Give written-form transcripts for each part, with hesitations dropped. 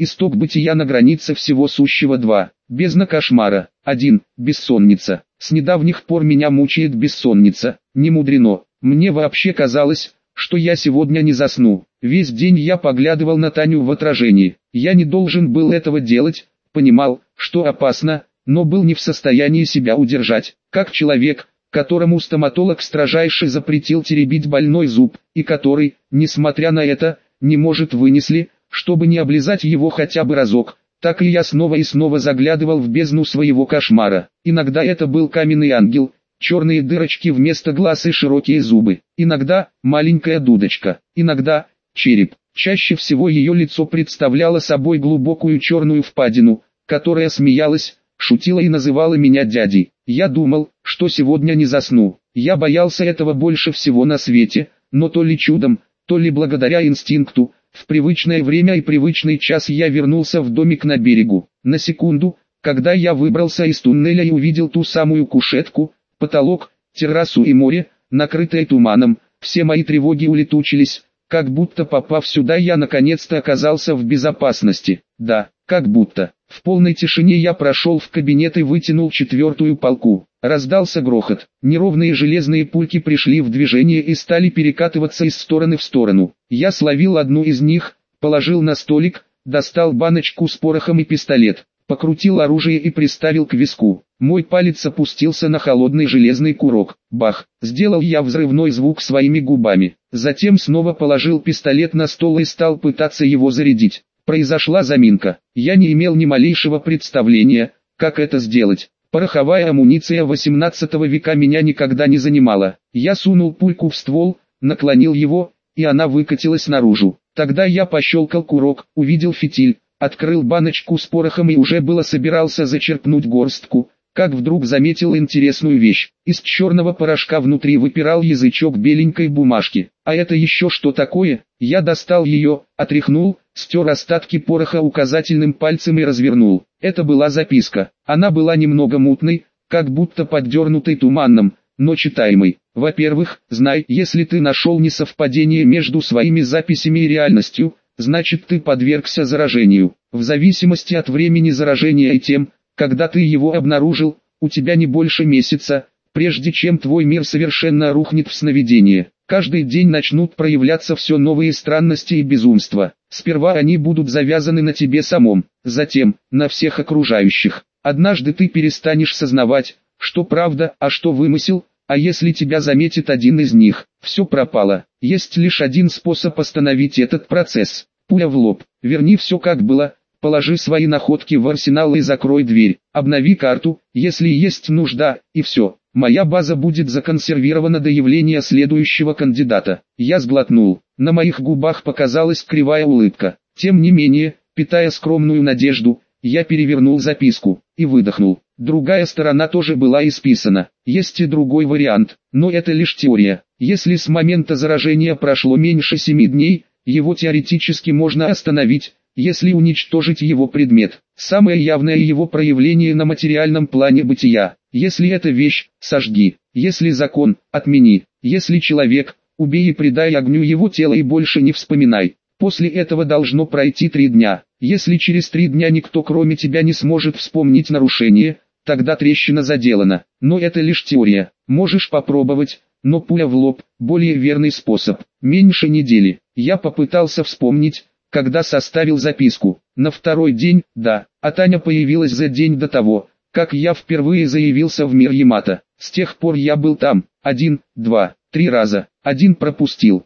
Исток бытия на границе всего сущего. 2. Бездна кошмара. 1. Бессонница. С недавних пор меня мучает бессонница. Не мудрено. Мне вообще казалось, что я сегодня не засну. Весь день я поглядывал на Таню в отражении. Я не должен был этого делать, понимал, что опасно, но был не в состоянии себя удержать. Как человек, которому стоматолог строжайше запретил теребить больной зуб, и который, несмотря на это, не может вынесли, чтобы не облизать его хотя бы разок, так и я снова и снова заглядывал в бездну своего кошмара. Иногда это был каменный ангел, черные дырочки вместо глаз и широкие зубы, иногда маленькая дудочка, иногда череп. Чаще всего ее лицо представляло собой глубокую черную впадину, которая смеялась, шутила и называла меня дядей. Я думал, что сегодня не засну. Я боялся этого больше всего на свете, но то ли чудом, то ли благодаря инстинкту, в привычное время и привычный час я вернулся в домик на берегу. На секунду, когда я выбрался из туннеля и увидел ту самую кушетку, потолок, террасу и море, накрытое туманом, все мои тревоги улетучились, как будто попав сюда я наконец-то оказался в безопасности. Да, как будто. В полной тишине я прошел в кабинет и вытянул 4-ю палку. Раздался грохот. Неровные железные пульки пришли в движение и стали перекатываться из стороны в сторону. Я словил одну из них, положил на столик, достал баночку с порохом и пистолет, покрутил оружие и приставил к виску. Мой палец опустился на холодный железный курок. Бах! Сделал я взрывной звук своими губами. Затем снова положил пистолет на стол и стал пытаться его зарядить. Произошла заминка. Я не имел ни малейшего представления, как это сделать. Пороховая амуниция 18 века меня никогда не занимала. Я сунул пульку в ствол, наклонил его, и она выкатилась наружу. Тогда я пощелкал курок, увидел фитиль, открыл баночку с порохом и уже было собирался зачерпнуть горстку, как вдруг заметил интересную вещь. Из черного порошка внутри выпирал язычок беленькой бумажки. А это еще что такое? Я достал ее, отряхнул, стер остатки пороха указательным пальцем и развернул. Это была записка. Она была немного мутной, как будто поддернутой туманом, но читаемой. Во-первых, знай, если ты нашел несовпадение между своими записями и реальностью, значит ты подвергся заражению. В зависимости от времени заражения и тем, когда ты его обнаружил, у тебя не больше месяца, прежде чем твой мир совершенно рухнет в сновидение. Каждый день начнут проявляться все новые странности и безумства. Сперва они будут завязаны на тебе самом, затем на всех окружающих. Однажды ты перестанешь сознавать, что правда, а что вымысел, а если тебя заметит один из них, все пропало. Есть лишь один способ остановить этот процесс. Пуля в лоб. Верни все как было. Положи свои находки в арсенал и закрой дверь. Обнови карту, если есть нужда, и все. Моя база будет законсервирована до явления следующего кандидата. Я сглотнул. На моих губах показалась кривая улыбка. Тем не менее, питая скромную надежду, я перевернул записку и выдохнул. Другая сторона тоже была исписана. Есть и другой вариант, но это лишь теория. Если с момента заражения прошло меньше 7 дней, его теоретически можно остановить, если уничтожить его предмет. Самое явное его проявление на материальном плане бытия. Если это вещь, сожги. Если закон, отмени. Если человек, убей и предай огню его тело и больше не вспоминай. После этого должно пройти 3 дня. Если через 3 дня никто кроме тебя не сможет вспомнить нарушение, тогда трещина заделана. Но это лишь теория. Можешь попробовать, но пуля в лоб – более верный способ. Меньше недели. Я попытался вспомнить, когда составил записку. На 2-й день, да, а Таня появилась за день до того, как я впервые заявился в мир Ямато. С тех пор я был там 1, 2, 3 раза. 1 пропустил,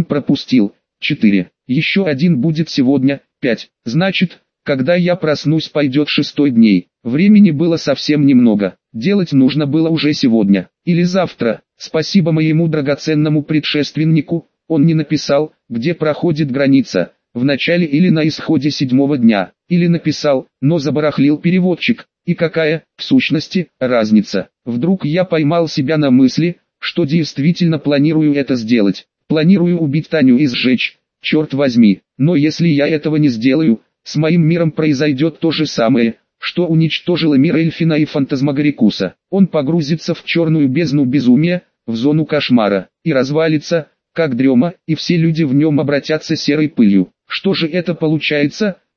4. Еще 1 будет сегодня, 5. Значит, когда я проснусь, пойдет 6-й дней. Времени было совсем немного. Делать нужно было уже сегодня. Или завтра. Спасибо моему драгоценному предшественнику, он не написал, где проходит граница. В начале или на исходе 7-го дня, или написал, но забарахлил переводчик, и какая, в сущности, разница. Вдруг я поймал себя на мысли, что действительно планирую это сделать, планирую убить Таню и сжечь, черт возьми, но если я этого не сделаю, с моим миром произойдет то же самое, что уничтожило мир Эльфина и Фантазмагорикуса. Он погрузится в черную бездну безумия, в зону кошмара, и развалится, как дрема, и все люди в нем обратятся серой пылью. Что же это получается?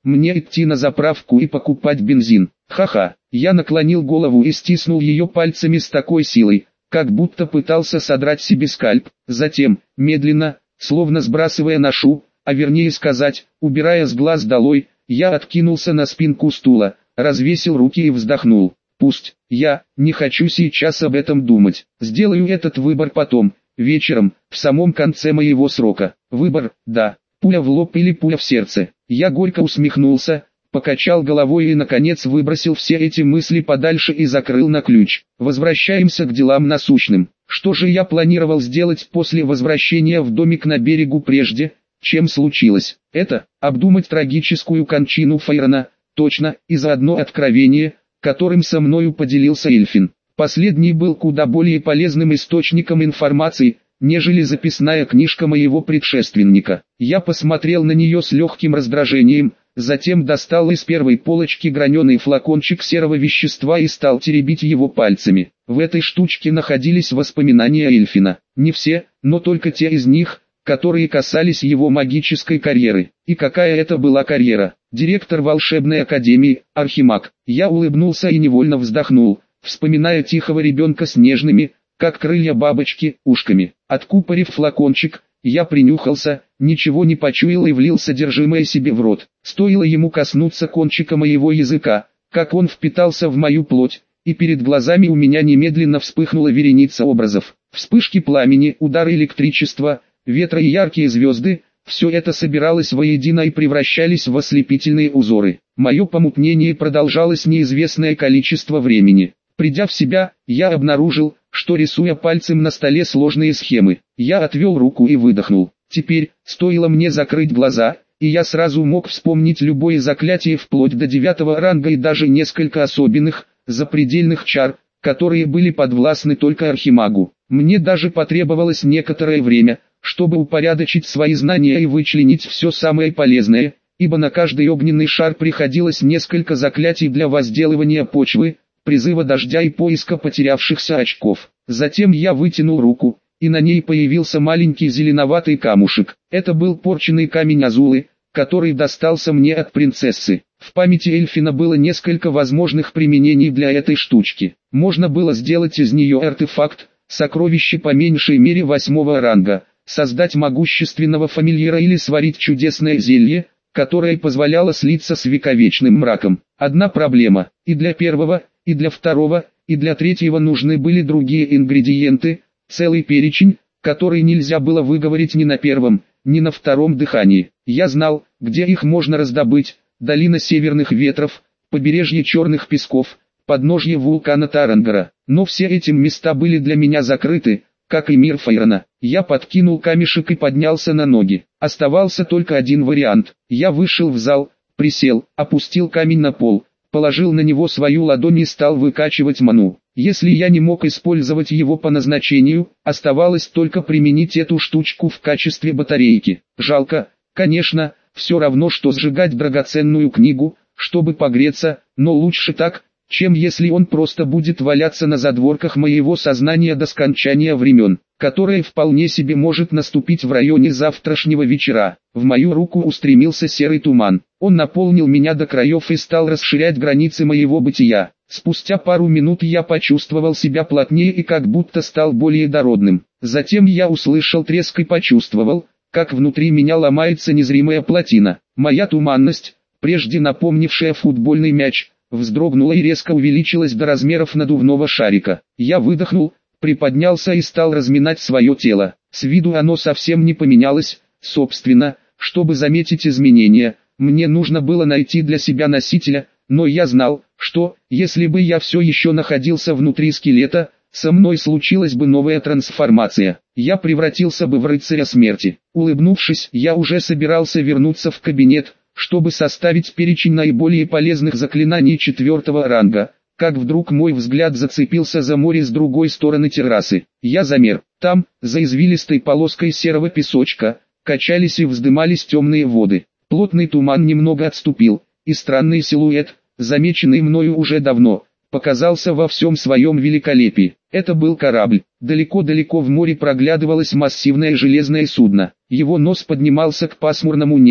мне идти на заправку и покупать бензин. Ха-ха. Я наклонил голову и стиснул ее пальцами с такой силой, как будто пытался содрать себе скальп. Затем, медленно, словно сбрасывая ношу, а вернее сказать, убирая с глаз долой, я откинулся на спинку стула, развесил руки и вздохнул. Пусть, я не хочу сейчас об этом думать. Сделаю этот выбор потом, вечером, в самом конце моего срока. Выбор, да, пуля в лоб или пуля в сердце. Я горько усмехнулся, покачал головой и наконец выбросил все эти мысли подальше и закрыл на ключ. Возвращаемся к делам насущным. Что же я планировал сделать после возвращения в домик на берегу прежде, чем случилось? Это, обдумать трагическую кончину Фейрона, точно, и заодно откровение, которым со мною поделился Эльфин. Последний был куда более полезным источником информации, нежели записная книжка моего предшественника. Я посмотрел на нее с легким раздражением, затем достал из первой полочки граненый флакончик серого вещества и стал теребить его пальцами. В этой штучке находились воспоминания Эльфина. Не все, но только те из них, которые касались его магической карьеры. И какая это была карьера? Директор волшебной академии, архимаг. Я улыбнулся и невольно вздохнул, вспоминая тихого ребенка с нежными, как крылья бабочки, ушками. Откупорив флакончик, я принюхался, ничего не почуял и влил содержимое себе в рот. Стоило ему коснуться кончика моего языка, как он впитался в мою плоть, и перед глазами у меня немедленно вспыхнула вереница образов. Вспышки пламени, удары электричества, ветра и яркие звезды, все это собиралось воедино и превращались в ослепительные узоры. Мое помутнение продолжалось неизвестное количество времени. Придя в себя, я обнаружил, что рисуя пальцем на столе сложные схемы. Я отвел руку и выдохнул. Теперь, стоило мне закрыть глаза, и я сразу мог вспомнить любое заклятие вплоть до 9 ранга и даже несколько особенных, запредельных чар, которые были подвластны только архимагу. Мне даже потребовалось некоторое время, чтобы упорядочить свои знания и вычленить все самое полезное, ибо на каждый огненный шар приходилось несколько заклятий для возделывания почвы, призыва дождя и поиска потерявшихся очков. Затем я вытянул руку, и на ней появился маленький зеленоватый камушек. Это был порченный камень Азулы, который достался мне от принцессы. В памяти Эльфина было несколько возможных применений для этой штучки. Можно было сделать из нее артефакт, сокровище по меньшей мере 8 ранга, создать могущественного фамильяра или сварить чудесное зелье, которое позволяло слиться с вековечным мраком. Одна проблема: и для первого, и для второго, и для третьего нужны были другие ингредиенты, целый перечень, который нельзя было выговорить ни на первом, ни на втором дыхании. Я знал, где их можно раздобыть: долина северных ветров, побережье черных песков, подножье вулкана Тарангара. Но все эти места были для меня закрыты, как и мир Фейрона. Я подкинул камешек и поднялся на ноги. Оставался только один вариант. Я вышел в зал, присел, опустил камень на пол, положил на него свою ладонь и стал выкачивать ману. Если я не мог использовать его по назначению, оставалось только применить эту штучку в качестве батарейки. Жалко, конечно, все равно что сжигать драгоценную книгу, чтобы погреться, но лучше так, чем если он просто будет валяться на задворках моего сознания до скончания времен, которое вполне себе может наступить в районе завтрашнего вечера. В мою руку устремился серый туман. Он наполнил меня до краев и стал расширять границы моего бытия. Спустя пару минут я почувствовал себя плотнее и как будто стал более дородным. Затем я услышал треск и почувствовал, как внутри меня ломается незримая плотина. Моя туманность, прежде напомнившая футбольный мяч, вздрогнула и резко увеличилась до размеров надувного шарика. Я выдохнул, приподнялся и стал разминать свое тело. С виду оно совсем не поменялось. Собственно, чтобы заметить изменения, мне нужно было найти для себя носителя, но я знал, что, если бы я все еще находился внутри скелета, со мной случилась бы новая трансформация. Я превратился бы в рыцаря смерти. Улыбнувшись, я уже собирался вернуться в кабинет, чтобы составить перечень наиболее полезных заклинаний 4 ранга, как вдруг мой взгляд зацепился за море с другой стороны террасы. Я замер. Там, за извилистой полоской серого песочка, качались и вздымались темные воды. Плотный туман немного отступил, и странный силуэт, замеченный мною уже давно, показался во всем своем великолепии. Это был корабль. Далеко-далеко в море проглядывалось массивное железное судно. Его нос поднимался к пасмурному небу.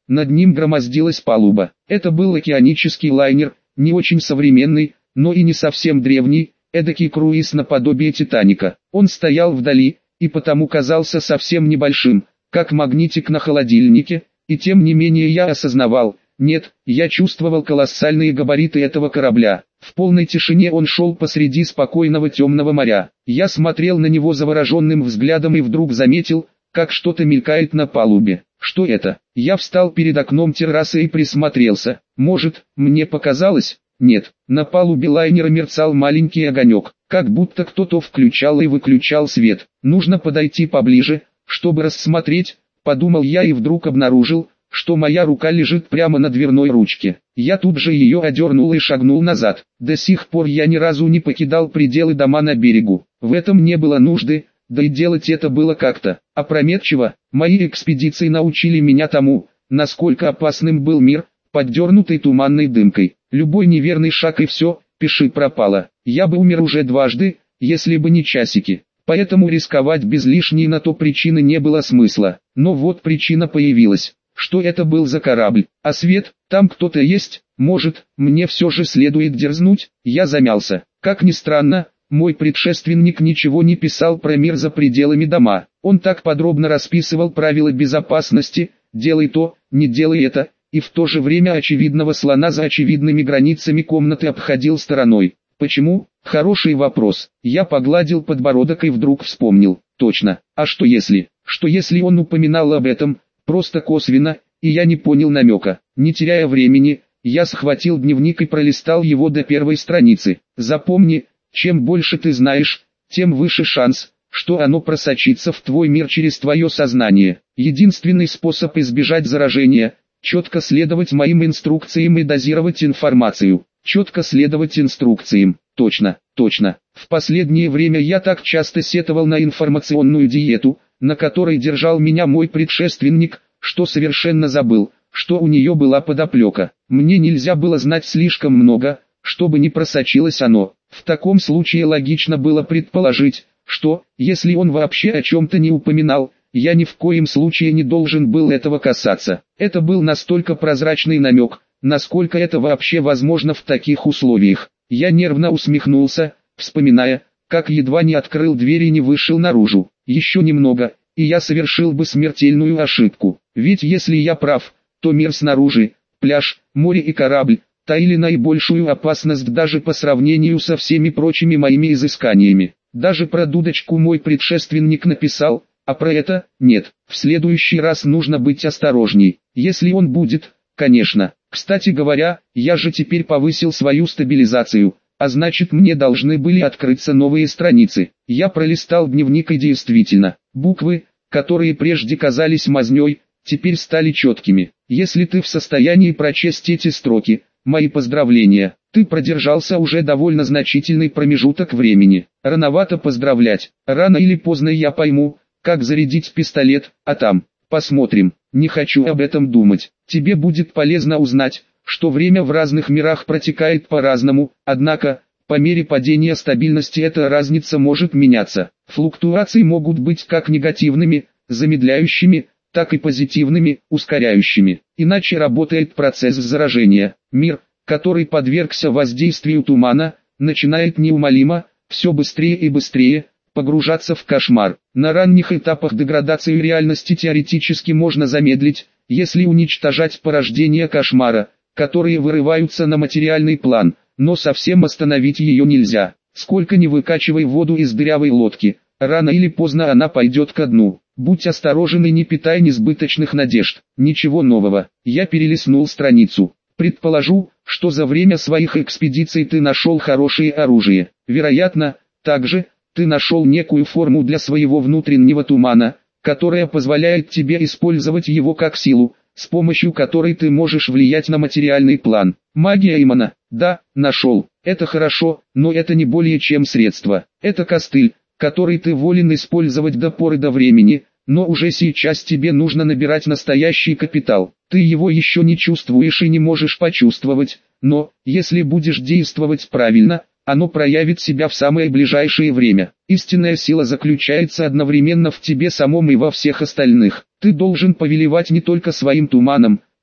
над ним громоздилась палуба. Это был океанический лайнер, не очень современный, но и не совсем древний, эдакий круиз наподобие Титаника. Он стоял вдали, и потому казался совсем небольшим, как магнитик на холодильнике, и тем не менее я осознавал, нет, я чувствовал колоссальные габариты этого корабля. В полной тишине он шел посреди спокойного темного моря. Я смотрел на него завороженным взглядом и вдруг заметил, как что-то мелькает на палубе. Что это? Я встал перед окном террасы и присмотрелся. Может, мне показалось? Нет. На палубе лайнера мерцал маленький огонек, как будто кто-то включал и выключал свет. Нужно подойти поближе, чтобы рассмотреть, подумал я и вдруг обнаружил, что моя рука лежит прямо на дверной ручке. Я тут же ее одернул и шагнул назад. До сих пор я ни разу не покидал пределы дома на берегу. В этом не было нужды, да и делать это было как-то опрометчиво. Мои экспедиции научили меня тому, насколько опасным был мир, поддернутый туманной дымкой. Любой неверный шаг и все, пиши пропало. Я бы умер уже дважды, если бы не часики. Поэтому рисковать без лишней на то причины не было смысла. Но вот причина появилась. Что это был за корабль? А свет, там кто-то есть? Может, мне все же следует дерзнуть? Я замялся. Как ни странно, мой предшественник ничего не писал про мир за пределами дома. Он так подробно расписывал правила безопасности, делай то, не делай это, и в то же время очевидного слона за очевидными границами комнаты обходил стороной. Почему? Хороший вопрос. Я погладил подбородок и вдруг вспомнил. Точно. А что если? Что если он упоминал об этом, просто косвенно, и я не понял намека. Не теряя времени, я схватил дневник и пролистал его до первой страницы. Запомни, чем больше ты знаешь, тем выше шанс, что оно просочится в твой мир через твое сознание. Единственный способ избежать заражения – четко следовать моим инструкциям и дозировать информацию. Четко следовать инструкциям. Точно, точно. В последнее время я так часто сетовал на информационную диету, на которой держал меня мой предшественник, что совершенно забыл, что у нее была подоплека. Мне нельзя было знать слишком много, чтобы не просочилось оно. В таком случае логично было предположить, что, если он вообще о чем-то не упоминал, я ни в коем случае не должен был этого касаться. Это был настолько прозрачный намек, насколько это вообще возможно в таких условиях. Я нервно усмехнулся, вспоминая, как едва не открыл дверь и не вышел наружу. Еще немного, и я совершил бы смертельную ошибку. Ведь если я прав, то мир снаружи, пляж, море и корабль, таили наибольшую опасность даже по сравнению со всеми прочими моими изысканиями. Даже про дудочку мой предшественник написал, а про это – нет. В следующий раз нужно быть осторожней, если он будет, конечно. Кстати говоря, я же теперь повысил свою стабилизацию, а значит мне должны были открыться новые страницы. Я пролистал дневник и действительно, буквы, которые прежде казались мазнёй, теперь стали четкими. Если ты в состоянии прочесть эти строки, мои поздравления, ты продержался уже довольно значительный промежуток времени. Рановато поздравлять, рано или поздно я пойму, как зарядить пистолет, а там, посмотрим. Не хочу об этом думать. Тебе будет полезно узнать, что время в разных мирах протекает по-разному, однако, по мере падения стабильности эта разница может меняться. Флуктуации могут быть как негативными, замедляющими, так и позитивными, ускоряющими. Иначе работает процесс заражения. Мир, который подвергся воздействию тумана, начинает неумолимо, все быстрее и быстрее, погружаться в кошмар. На ранних этапах деградацию реальности теоретически можно замедлить, если уничтожать порождения кошмара, которые вырываются на материальный план, но совсем остановить ее нельзя. Сколько ни выкачивай воду из дырявой лодки, рано или поздно она пойдет ко дну. Будь осторожен и не питай несбыточных надежд. Ничего нового. Я перелистнул страницу. Предположу, что за время своих экспедиций ты нашел хорошее оружие. Вероятно, также, ты нашел некую форму для своего внутреннего тумана, которая позволяет тебе использовать его как силу, с помощью которой ты можешь влиять на материальный план. Магия Имана, да, нашел. Это хорошо, но это не более чем средство. Это костыль, который ты волен использовать до поры до времени, но уже сейчас тебе нужно набирать настоящий капитал. Ты его еще не чувствуешь и не можешь почувствовать, но, если будешь действовать правильно, оно проявит себя в самое ближайшее время. Истинная сила заключается одновременно в тебе самом и во всех остальных. Ты должен повелевать не только своим туманом,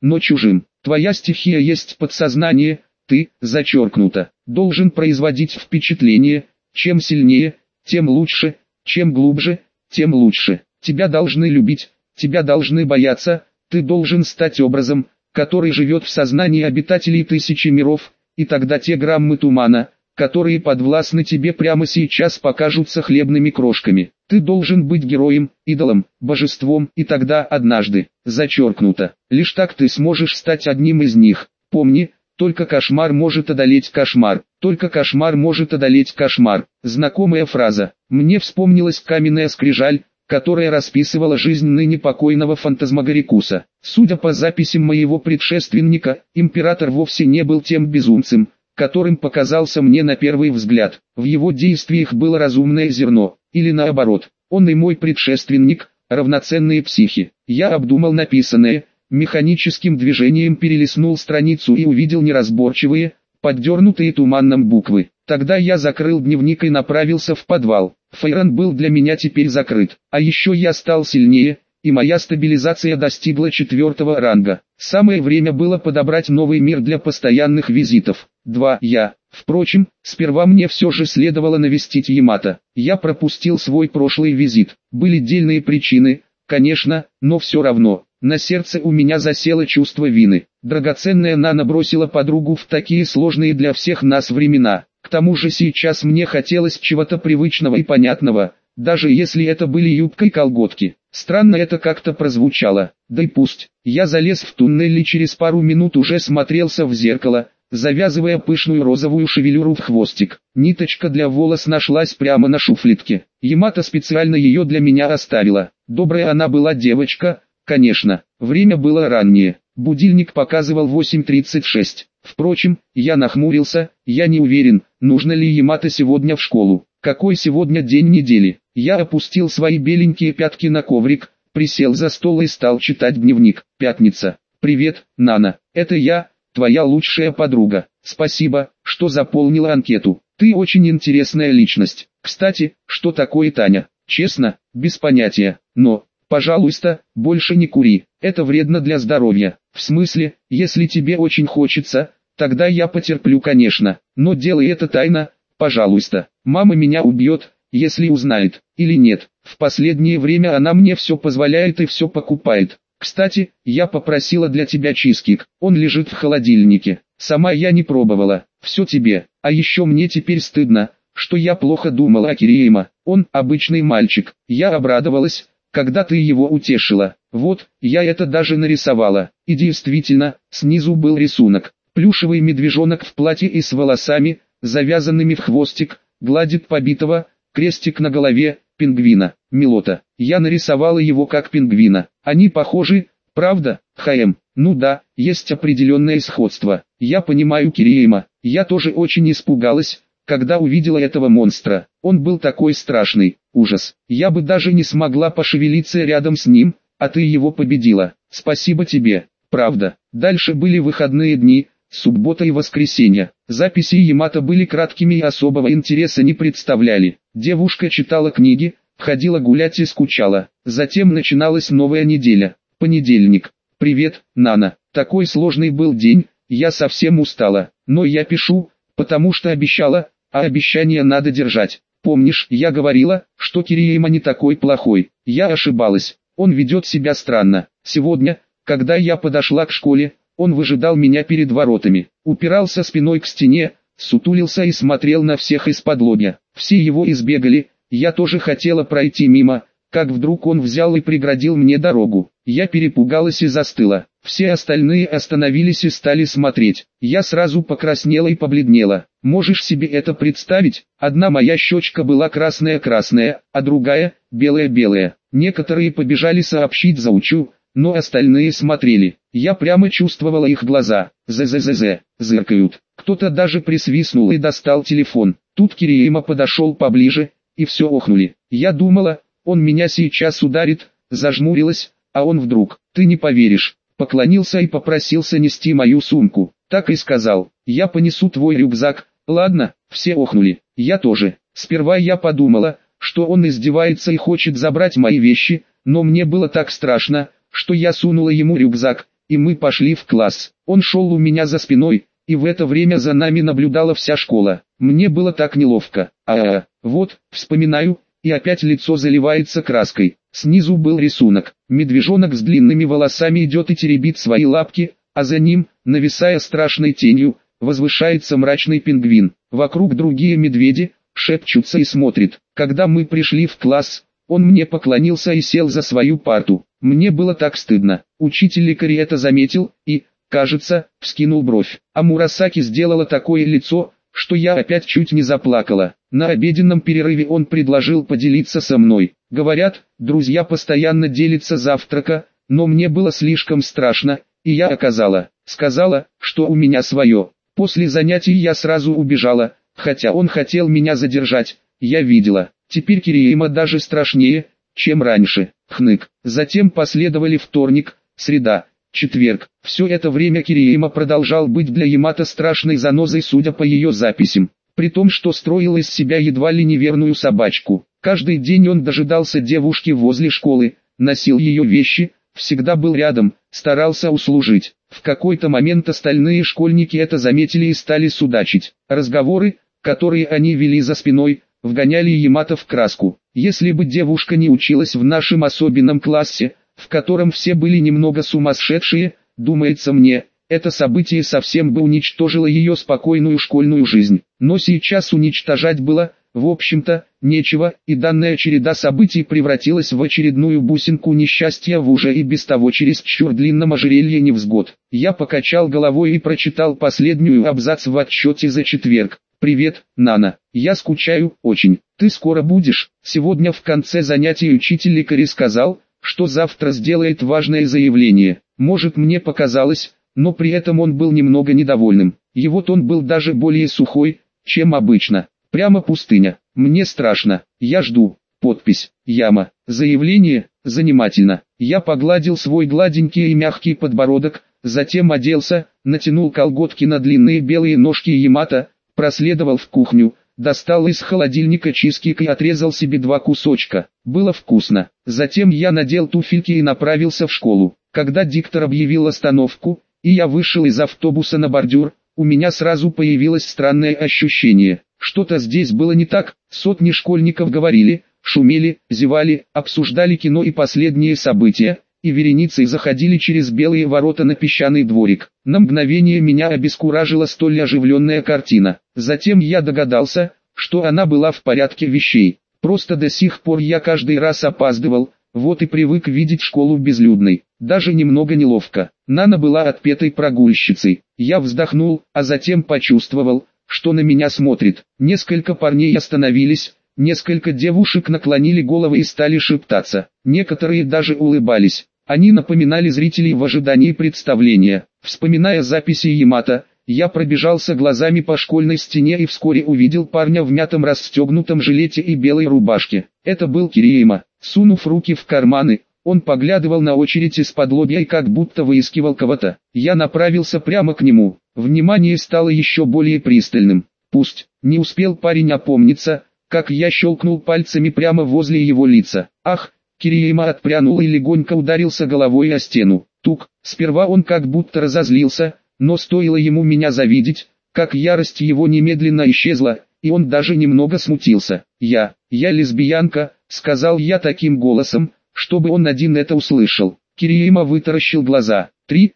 но чужим. Твоя стихия есть подсознание, ты, зачеркнуто, должен производить впечатление, чем сильнее, тем лучше, чем глубже, тем лучше. Тебя должны любить, тебя должны бояться, ты должен стать образом, который живет в сознании обитателей тысячи миров, и тогда те граммы тумана, которые подвластны тебе прямо сейчас, покажутся хлебными крошками. Ты должен быть героем, идолом, божеством, и тогда однажды, зачеркнуто, лишь так ты сможешь стать одним из них. Помни, только кошмар может одолеть кошмар, только кошмар может одолеть кошмар. Знакомая фраза. Мне вспомнилась каменная скрижаль, которая расписывала жизнь ныне покойного фантазмагорикуса. Судя по записям моего предшественника, император вовсе не был тем безумцем, которым показался мне на первый взгляд. В его действиях было разумное зерно, или наоборот, он и мой предшественник, равноценные психи. Я обдумал написанное, механическим движением перелистнул страницу и увидел неразборчивые, поддернутые туманом буквы. Тогда я закрыл дневник и направился в подвал. Фейран был для меня теперь закрыт, а еще я стал сильнее, и моя стабилизация достигла 4-го ранга. Самое время было подобрать новый мир для постоянных визитов. Впрочем, сперва мне все же следовало навестить Ямато. Я пропустил свой прошлый визит. Были дельные причины, конечно, но все равно. На сердце у меня засело чувство вины. Драгоценная Нана бросила подругу в такие сложные для всех нас времена. К тому же сейчас мне хотелось чего-то привычного и понятного, даже если это были юбка и колготки. Странно это как-то прозвучало, да и пусть. Я залез в туннель и через пару минут уже смотрелся в зеркало, завязывая пышную розовую шевелюру в хвостик. Ниточка для волос нашлась прямо на шуфлетке. Ямато специально ее для меня оставила. Добрая она была девочка, конечно. Время было раннее. Будильник показывал 8:36. Впрочем, я нахмурился, я не уверен, нужно ли Ямато сегодня в школу. Какой сегодня день недели? Я опустил свои беленькие пятки на коврик, присел за стол и стал читать дневник. Пятница. Привет, Нана. Это я, твоя лучшая подруга. Спасибо, что заполнила анкету. Ты очень интересная личность. Кстати, что такое Таня? Честно, без понятия. Но, пожалуйста, больше не кури. Это вредно для здоровья. В смысле, если тебе очень хочется, тогда я потерплю, конечно. Но делай это тайно, пожалуйста. Мама меня убьет, если узнает, или нет. В последнее время она мне все позволяет и все покупает. Кстати, я попросила для тебя чизкейк, он лежит в холодильнике. Сама я не пробовала, все тебе. А еще мне теперь стыдно, что я плохо думала о Кириэма. Он обычный мальчик. Я обрадовалась, когда ты его утешила. Вот, я это даже нарисовала. И действительно, снизу был рисунок. Плюшевый медвежонок в платье и с волосами, завязанными в хвостик, гладит побитого, крестик на голове, пингвина, Милота. Я нарисовала его как пингвина. Они похожи, правда, ХМ? Ну да, есть определенное сходство. Я понимаю Кириэма. Я тоже очень испугалась, когда увидела этого монстра. Он был такой страшный, ужас. Я бы даже не смогла пошевелиться рядом с ним, а ты его победила. Спасибо тебе, правда. Дальше были выходные дни, суббота и воскресенье. Записи Ямато были краткими и особого интереса не представляли. Девушка читала книги, ходила гулять и скучала. Затем начиналась новая неделя. Понедельник. Привет, Нана. Такой сложный был день, я совсем устала. Но я пишу, потому что обещала, а обещание надо держать. Помнишь, я говорила, что Кириэма не такой плохой. Я ошибалась. Он ведет себя странно. Сегодня, когда я подошла к школе, он выжидал меня перед воротами, упирался спиной к стене, сутулился и смотрел на всех из-под-лобья. Все его избегали, я тоже хотела пройти мимо, как вдруг он взял и преградил мне дорогу. Я перепугалась и застыла. Все остальные остановились и стали смотреть. Я сразу покраснела и побледнела. Можешь себе это представить? Одна моя щечка была красная-красная, а другая – белая-белая. Некоторые побежали сообщить заучу, но остальные смотрели. Я прямо чувствовала их глаза. Зыркают. Кто-то даже присвистнул и достал телефон. Тут Кириэма подошел поближе, и все охнули. Я думала, он меня сейчас ударит, зажмурилась, а он вдруг, ты не поверишь, поклонился и попросился нести мою сумку. Так и сказал, я понесу твой рюкзак. Ладно, все охнули. Я тоже. Сперва я подумала, что он издевается и хочет забрать мои вещи, но мне было так страшно, что я сунула ему рюкзак, и мы пошли в класс. Он шел у меня за спиной, и в это время за нами наблюдала вся школа. Мне было так неловко. Вот, вспоминаю, и опять лицо заливается краской. Снизу был рисунок. Медвежонок с длинными волосами идет и теребит свои лапки, а за ним, нависая страшной тенью, возвышается мрачный пингвин. Вокруг другие медведи, шепчутся и смотрят. Когда мы пришли в класс, он мне поклонился и сел за свою парту. Мне было так стыдно. Учитель-лекарь это заметил и, кажется, вскинул бровь. А Мурасаки сделала такое лицо, что я опять чуть не заплакала. На обеденном перерыве он предложил поделиться со мной. Говорят, друзья постоянно делятся завтрака, но мне было слишком страшно, и я сказала, что у меня свое. После занятий я сразу убежала, хотя он хотел меня задержать, я видела. Теперь Кириэма даже страшнее, чем раньше. Хнык. Затем последовали вторник, среда, четверг. Все это время Кириэма продолжал быть для Ямато страшной занозой, судя по ее записям. При том, что строил из себя едва ли неверную собачку. Каждый день он дожидался девушки возле школы, носил ее вещи, всегда был рядом, старался услужить. В какой-то момент остальные школьники это заметили и стали судачить. Разговоры, которые они вели за спиной, вгоняли Ямато в краску. Если бы девушка не училась в нашем особенном классе, в котором все были немного сумасшедшие, думается мне, это событие совсем бы уничтожило ее спокойную школьную жизнь. Но сейчас уничтожать было, в общем-то, нечего, и данная череда событий превратилась в очередную бусинку несчастья в уже и без того чересчур длинном ожерелье невзгод. Я покачал головой и прочитал последнюю абзац в отчете за четверг. «Привет, Нана. Я скучаю, очень. Ты скоро будешь?» Сегодня в конце занятий учитель-лекарь сказал, что завтра сделает важное заявление. Может, мне показалось, но при этом он был немного недовольным. Его тон был даже более сухой, чем обычно. Прямо пустыня. Мне страшно. Я жду. Подпись. Яма. Заявление. Занимательно. Я погладил свой гладенький и мягкий подбородок, затем оделся, натянул колготки на длинные белые ножки Ямато, проследовал в кухню, достал из холодильника чизкейк и отрезал себе 2 кусочка. Было вкусно. Затем я надел туфельки и направился в школу. Когда диктор объявил остановку, и я вышел из автобуса на бордюр, у меня сразу появилось странное ощущение. Что-то здесь было не так. Сотни школьников говорили, шумели, зевали, обсуждали кино и последние события, и вереницей заходили через белые ворота на песчаный дворик. На мгновение меня обескуражила столь оживленная картина. Затем я догадался, что она была в порядке вещей. Просто до сих пор я каждый раз опаздывал, вот и привык видеть школу безлюдной. Даже немного неловко. Нана была отпетой прогульщицей. Я вздохнул, а затем почувствовал, что на меня смотрит. Несколько парней остановились, несколько девушек наклонили головы и стали шептаться. Некоторые даже улыбались. Они напоминали зрителей в ожидании представления. Вспоминая записи Ямато, я пробежался глазами по школьной стене и вскоре увидел парня в мятом расстегнутом жилете и белой рубашке. Это был Кириэма. Сунув руки в карманы, он поглядывал на очередь из-под-лобья и как будто выискивал кого-то. Я направился прямо к нему. Внимание стало еще более пристальным. Пусть не успел парень опомниться, как я щелкнул пальцами прямо возле его лица. Ах! Кириэма отпрянул и легонько ударился головой о стену. Тук. Сперва он как будто разозлился, но стоило ему меня завидеть, как ярость его немедленно исчезла, и он даже немного смутился. Я лесбиянка», — сказал я таким голосом, чтобы он один это услышал. Кириэма вытаращил глаза.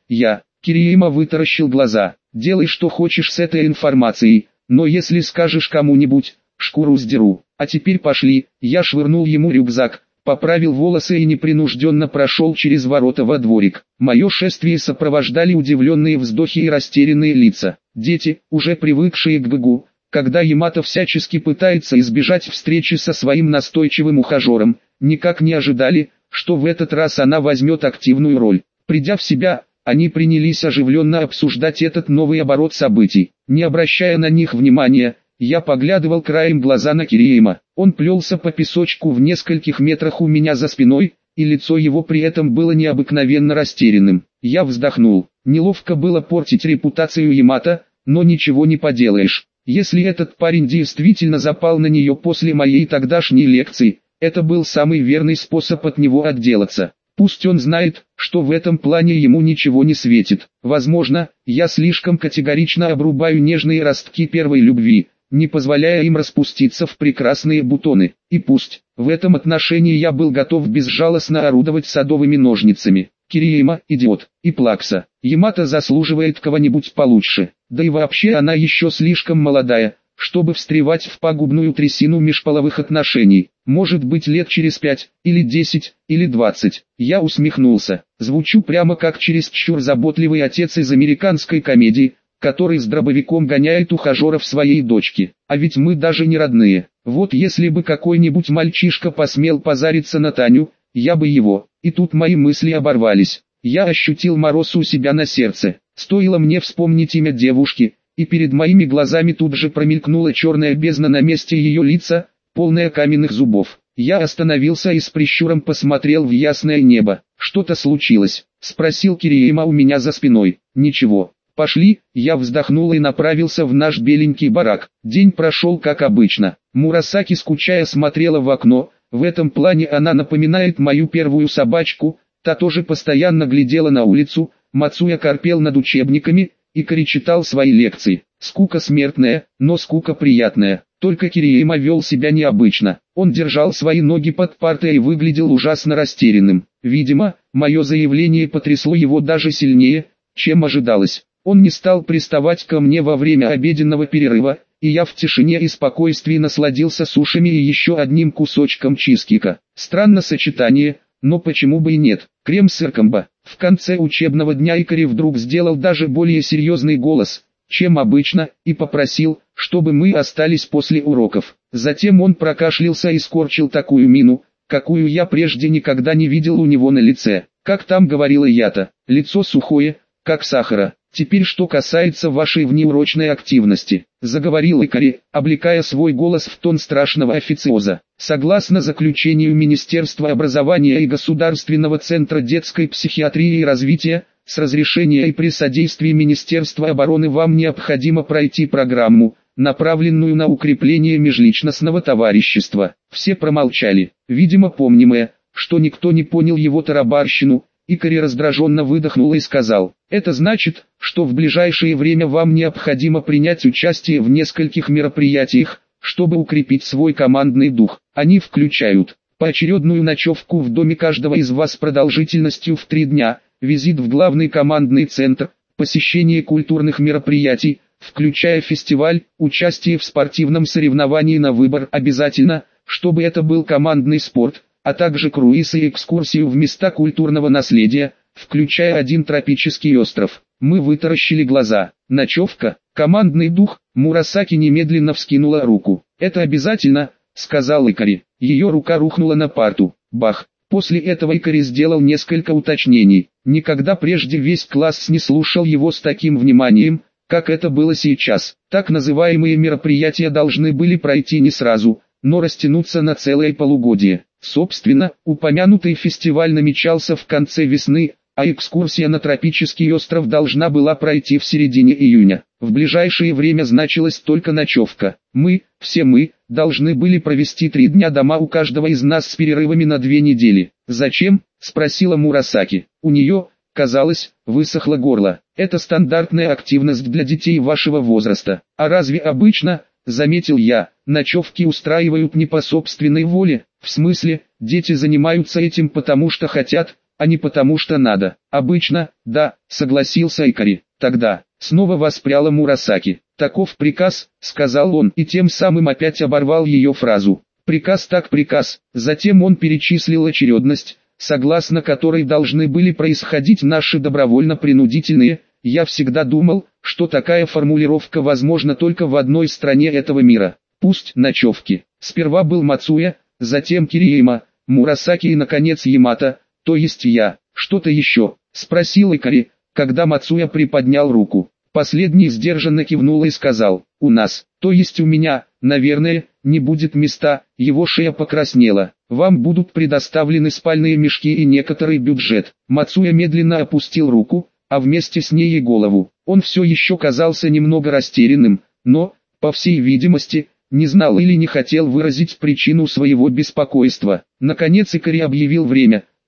Кириэма вытаращил глаза. «Делай что хочешь с этой информацией, но если скажешь кому-нибудь, шкуру сдеру. А теперь пошли». Я швырнул ему рюкзак, поправил волосы и непринужденно прошел через ворота во дворик. Мое шествие сопровождали удивленные вздохи и растерянные лица. Дети, уже привыкшие к бегу, когда Ямато всячески пытается избежать встречи со своим настойчивым ухажером, никак не ожидали, что в этот раз она возьмет активную роль. Придя в себя, они принялись оживленно обсуждать этот новый оборот событий. Не обращая на них внимания, я поглядывал краем глаза на Кириэма. Он плелся по песочку в нескольких метрах у меня за спиной, и лицо его при этом было необыкновенно растерянным. Я вздохнул. Неловко было портить репутацию Ямато, но ничего не поделаешь. Если этот парень действительно запал на нее после моей тогдашней лекции, это был самый верный способ от него отделаться. Пусть он знает, что в этом плане ему ничего не светит. Возможно, я слишком категорично обрубаю нежные ростки первой любви, не позволяя им распуститься в прекрасные бутоны. И пусть, в этом отношении я был готов безжалостно орудовать садовыми ножницами. Кириэма – идиот, и Плакса. Ямато заслуживает кого-нибудь получше. Да и вообще она еще слишком молодая, чтобы встревать в пагубную трясину межполовых отношений. Может быть, лет через 5, или 10, или 20. Я усмехнулся. Звучу прямо как чересчур заботливый отец из американской комедии, который с дробовиком гоняет ухажеров своей дочки. А ведь мы даже не родные. Вот если бы какой-нибудь мальчишка посмел позариться на Таню, я бы его. И тут мои мысли оборвались. Я ощутил мороз у себя на сердце. Стоило мне вспомнить имя девушки, и перед моими глазами тут же промелькнула черная бездна на месте ее лица, полная каменных зубов. Я остановился и с прищуром посмотрел в ясное небо. «Что-то случилось?» — спросил Кириэма у меня за спиной. «Ничего. Пошли». Я вздохнул и направился в наш беленький барак. День прошел как обычно. Мурасаки скучая смотрела в окно. В этом плане она напоминает мою первую собачку. Та тоже постоянно глядела на улицу. Мацуя корпел над учебниками, Икари читал свои лекции. Скука смертная, но скука приятная. Только Кириэма вел себя необычно. Он держал свои ноги под партой и выглядел ужасно растерянным. Видимо, мое заявление потрясло его даже сильнее, чем ожидалось. Он не стал приставать ко мне во время обеденного перерыва, и я в тишине и спокойствии насладился сушами и еще одним кусочком чизкейка. Странное сочетание, но почему бы и нет. Крем-сыр комбо. В конце учебного дня Икари вдруг сделал даже более серьезный голос, чем обычно, и попросил, чтобы мы остались после уроков. Затем он прокашлялся и скорчил такую мину, какую я прежде никогда не видел у него на лице. Как там говорила я-то, лицо сухое, как сахара. Теперь что касается вашей внеурочной активности, заговорил Икари, облекая свой голос в тон страшного официоза. Согласно заключению Министерства образования и Государственного центра детской психиатрии и развития, с разрешения и при содействии Министерства обороны вам необходимо пройти программу, направленную на укрепление межличностного товарищества. Все промолчали, видимо помнимая, что никто не понял его тарабарщину. Икари раздраженно выдохнул и сказал: «Это значит, что в ближайшее время вам необходимо принять участие в нескольких мероприятиях, чтобы укрепить свой командный дух. Они включают поочередную ночевку в доме каждого из вас продолжительностью в 3 дня, визит в главный командный центр, посещение культурных мероприятий, включая фестиваль, участие в спортивном соревновании на выбор обязательно, чтобы это был командный спорт, а также круиз и экскурсию в места культурного наследия, включая один тропический остров». Мы вытаращили глаза. Ночевка, командный дух. Мурасаки немедленно вскинула руку. «Это обязательно», — сказал Икари. Ее рука рухнула на парту. Бах. После этого Икари сделал несколько уточнений. Никогда прежде весь класс не слушал его с таким вниманием, как это было сейчас. Так называемые мероприятия должны были пройти не сразу, но растянуться на целое полугодие. Собственно, упомянутый фестиваль намечался в конце весны, а экскурсия на тропический остров должна была пройти в середине июня. В ближайшее время значилась только ночевка. Все мы, должны были провести 3 дня дома у каждого из нас с перерывами на 2 недели. «Зачем?» – спросила Мурасаки. У нее, казалось, высохло горло. «Это стандартная активность для детей вашего возраста. А разве обычно, заметил я, ночевки устраивают не по собственной воле? В смысле, дети занимаются этим потому что хотят, а не потому что надо. Обычно, да», согласился Икари. «Тогда», снова воспряла Мурасаки. «Таков приказ», сказал он и тем самым опять оборвал ее фразу. «Приказ так приказ». Затем он перечислил очередность, согласно которой должны были происходить наши добровольно-принудительные. Я всегда думал, что такая формулировка возможна только в одной стране этого мира. Пусть ночевки. Сперва был Мацуя, затем Кириэма, Мурасаки и наконец Ямато, то есть я. «Что-то еще?» – спросил Икари, когда Мацуя приподнял руку. Последний сдержанно кивнул и сказал: «У нас, то есть у меня, наверное, не будет места». Его шея покраснела. «Вам будут предоставлены спальные мешки и некоторый бюджет». Мацуя медленно опустил руку, а вместе с ней и голову. Он все еще казался немного растерянным, но, по всей видимости, не знал или не хотел выразить причину своего беспокойства. Наконец Икари объявил время,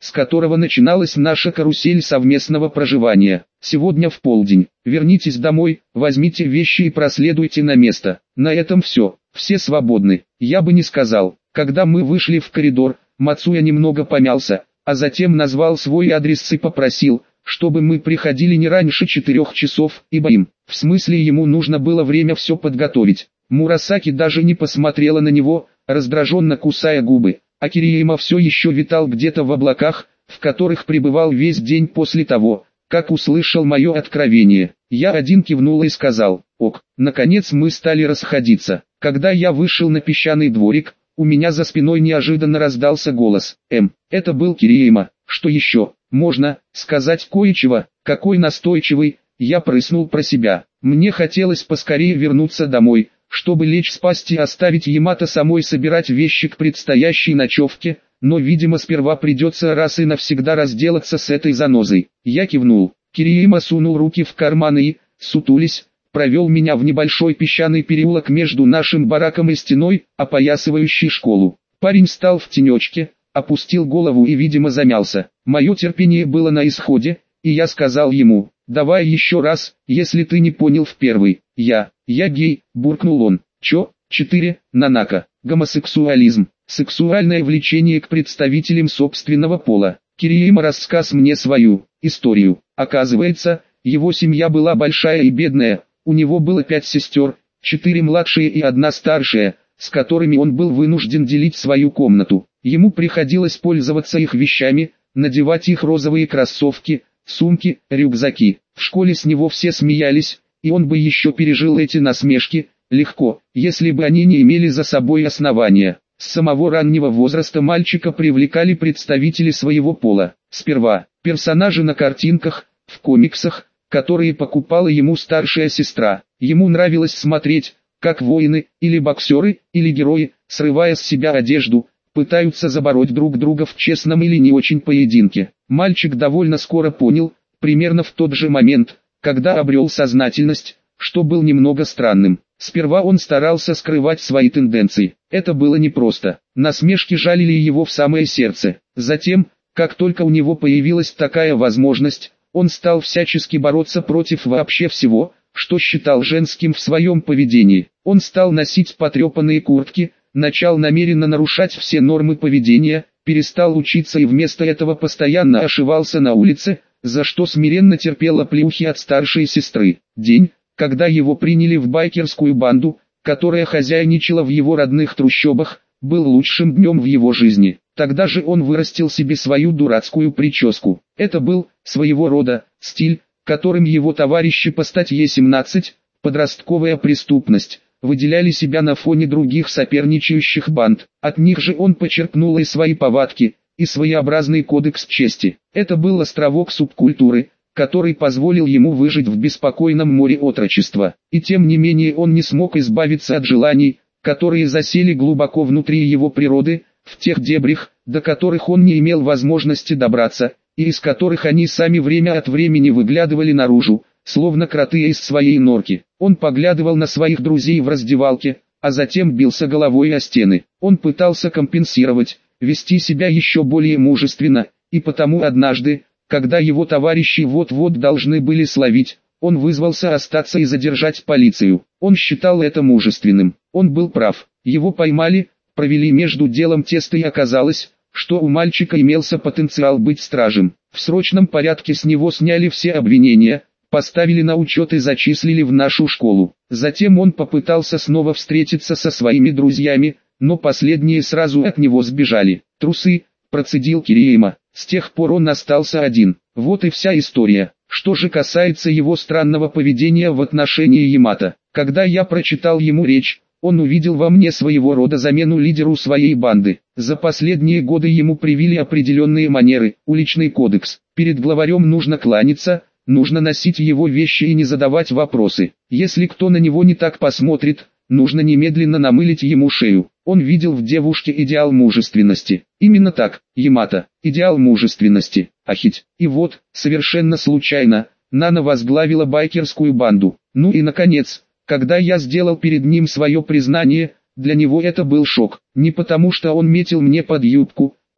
с которого начиналась наша карусель совместного проживания. Сегодня в полдень. Вернитесь домой, возьмите вещи и проследуйте на место. На этом все. Все свободны. Я бы не сказал. Когда мы вышли в коридор, Мацуя немного помялся, а затем назвал свой адрес и попросил, чтобы мы приходили не раньше 4 часов, ибо им, в смысле ему нужно было время все подготовить. Мурасаки даже не посмотрела на него, раздраженно кусая губы, а Кириэма все еще витал где-то в облаках, в которых пребывал весь день после того, как услышал мое откровение. Я один кивнул и сказал: «Ок». Наконец мы стали расходиться. Когда я вышел на песчаный дворик, у меня за спиной неожиданно раздался голос. Это был Кириэма. Что еще? Можно сказать кое-чего? Какой настойчивый. Я прыснул про себя. Мне хотелось поскорее вернуться домой, чтобы лечь спать и оставить Ямато самой собирать вещи к предстоящей ночевке, но видимо сперва придется раз и навсегда разделаться с этой занозой. Я кивнул. Кириэма сунул руки в карманы и, сутулясь, провел меня в небольшой песчаный переулок между нашим бараком и стеной, опоясывающей школу. Парень стал в тенечке, опустил голову и видимо замялся. Мое терпение было на исходе, и я сказал ему: «Давай еще раз, если ты не понял в первый». Я гей», буркнул он. «Чё?» 4. Нанака. Гомосексуализм. Сексуальное влечение к представителям собственного пола. Кириэма рассказ мне свою историю. Оказывается, его семья была большая и бедная, у него было 5 сестер, 4 младшие и 1 старшая, с которыми он был вынужден делить свою комнату. Ему приходилось пользоваться их вещами, надевать их розовые кроссовки, сумки, рюкзаки. В школе с него все смеялись, и он бы еще пережил эти насмешки легко, если бы они не имели за собой основания. С самого раннего возраста мальчика привлекали представители своего пола. Сперва персонажи на картинках, в комиксах, которые покупала ему старшая сестра. Ему нравилось смотреть, как воины, или боксеры, или герои, срывая с себя одежду, пытаются забороть друг друга в честном или не очень поединке. Мальчик довольно скоро понял, примерно в тот же момент, когда обрел сознательность, что был немного странным. Сперва он старался скрывать свои тенденции. Это было непросто. Насмешки жалили его в самое сердце. Затем, как только у него появилась такая возможность, он стал всячески бороться против вообще всего, что считал женским в своем поведении. Он стал носить потрепанные куртки, начал намеренно нарушать все нормы поведения, перестал учиться и вместо этого постоянно ошивался на улице, за что смиренно терпел оплеухи от старшей сестры. День, когда его приняли в байкерскую банду, которая хозяйничала в его родных трущобах, был лучшим днем в его жизни. Тогда же он вырастил себе свою дурацкую прическу. Это был, своего рода, стиль, которым его товарищи по статье 17, подростковая преступность, выделяли себя на фоне других соперничающих банд. От них же он почерпнул и свои повадки, и своеобразный кодекс чести. Это был островок субкультуры, который позволил ему выжить в беспокойном море отрочества. И тем не менее он не смог избавиться от желаний, которые засели глубоко внутри его природы, в тех дебрях, до которых он не имел возможности добраться, и из которых они сами время от времени выглядывали наружу, словно кроты из своей норки. Он поглядывал на своих друзей в раздевалке, а затем бился головой о стены. Он пытался компенсировать, вести себя еще более мужественно, и потому однажды, когда его товарищи вот-вот должны были словить, он вызвался остаться и задержать полицию. Он считал это мужественным. Он был прав. Его поймали, провели между делом тесты и оказалось, что у мальчика имелся потенциал быть стражем. В срочном порядке с него сняли все обвинения, поставили на учет и зачислили в нашу школу. Затем он попытался снова встретиться со своими друзьями, но последние сразу от него сбежали. «Трусы», процедил Кириэма. С тех пор он остался один. Вот и вся история. Что же касается его странного поведения в отношении Ямато, когда я прочитал ему речь, он увидел во мне своего рода замену лидеру своей банды. За последние годы ему привили определенные манеры, уличный кодекс. Перед главарем нужно кланяться, нужно носить его вещи и не задавать вопросы. Если кто на него не так посмотрит, нужно немедленно намылить ему шею. Он видел в девушке идеал мужественности. Именно так, Ямато, идеал мужественности. Ахить. И вот, совершенно случайно, Нана возглавила байкерскую банду. Ну и наконец, когда я сделал перед ним свое признание, для него это был шок. Не потому что он метил мне под юбку,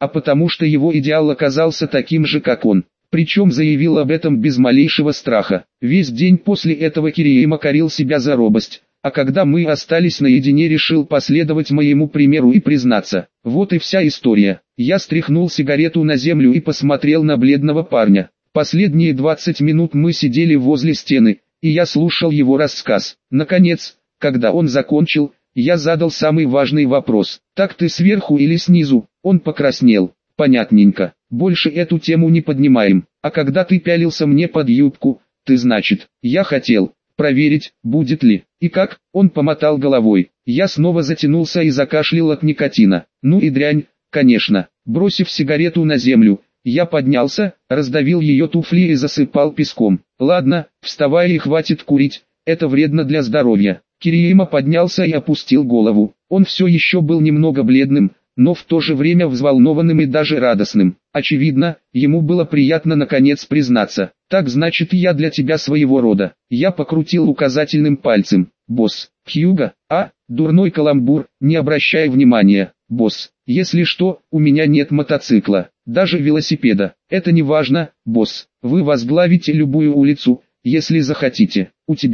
а потому что его идеал оказался таким же, как он. Причем заявил об этом без малейшего страха. Весь день после этого Кириэма корил себя за робость, а когда мы остались наедине, решил последовать моему примеру и признаться. Вот и вся история. Я стряхнул сигарету на землю и посмотрел на бледного парня. Последние 20 минут мы сидели возле стены, и я слушал его рассказ. Наконец, когда он закончил, я задал самый важный вопрос. «Так ты сверху или снизу?» Он покраснел. «Понятненько. Больше эту тему не поднимаем. А когда ты пялился мне под юбку, ты, значит, я хотел проверить, будет ли. И как?» Он помотал головой. Я снова затянулся и закашлял от никотина. Ну и дрянь, конечно. Бросив сигарету на землю, я поднялся, раздавил ее туфли и засыпал песком. «Ладно, вставай и хватит курить, это вредно для здоровья». Кириэма поднялся и опустил голову. Он все еще был немного бледным, но в то же время взволнованным и даже радостным. Очевидно, ему было приятно наконец признаться. «Так значит, я для тебя своего рода». Я покрутил указательным пальцем. «Босс, Хьюго, дурной каламбур, не обращай внимания. Босс, если что, у меня нет мотоцикла, даже велосипеда. Это не важно, босс, вы возглавите любую улицу, если захотите.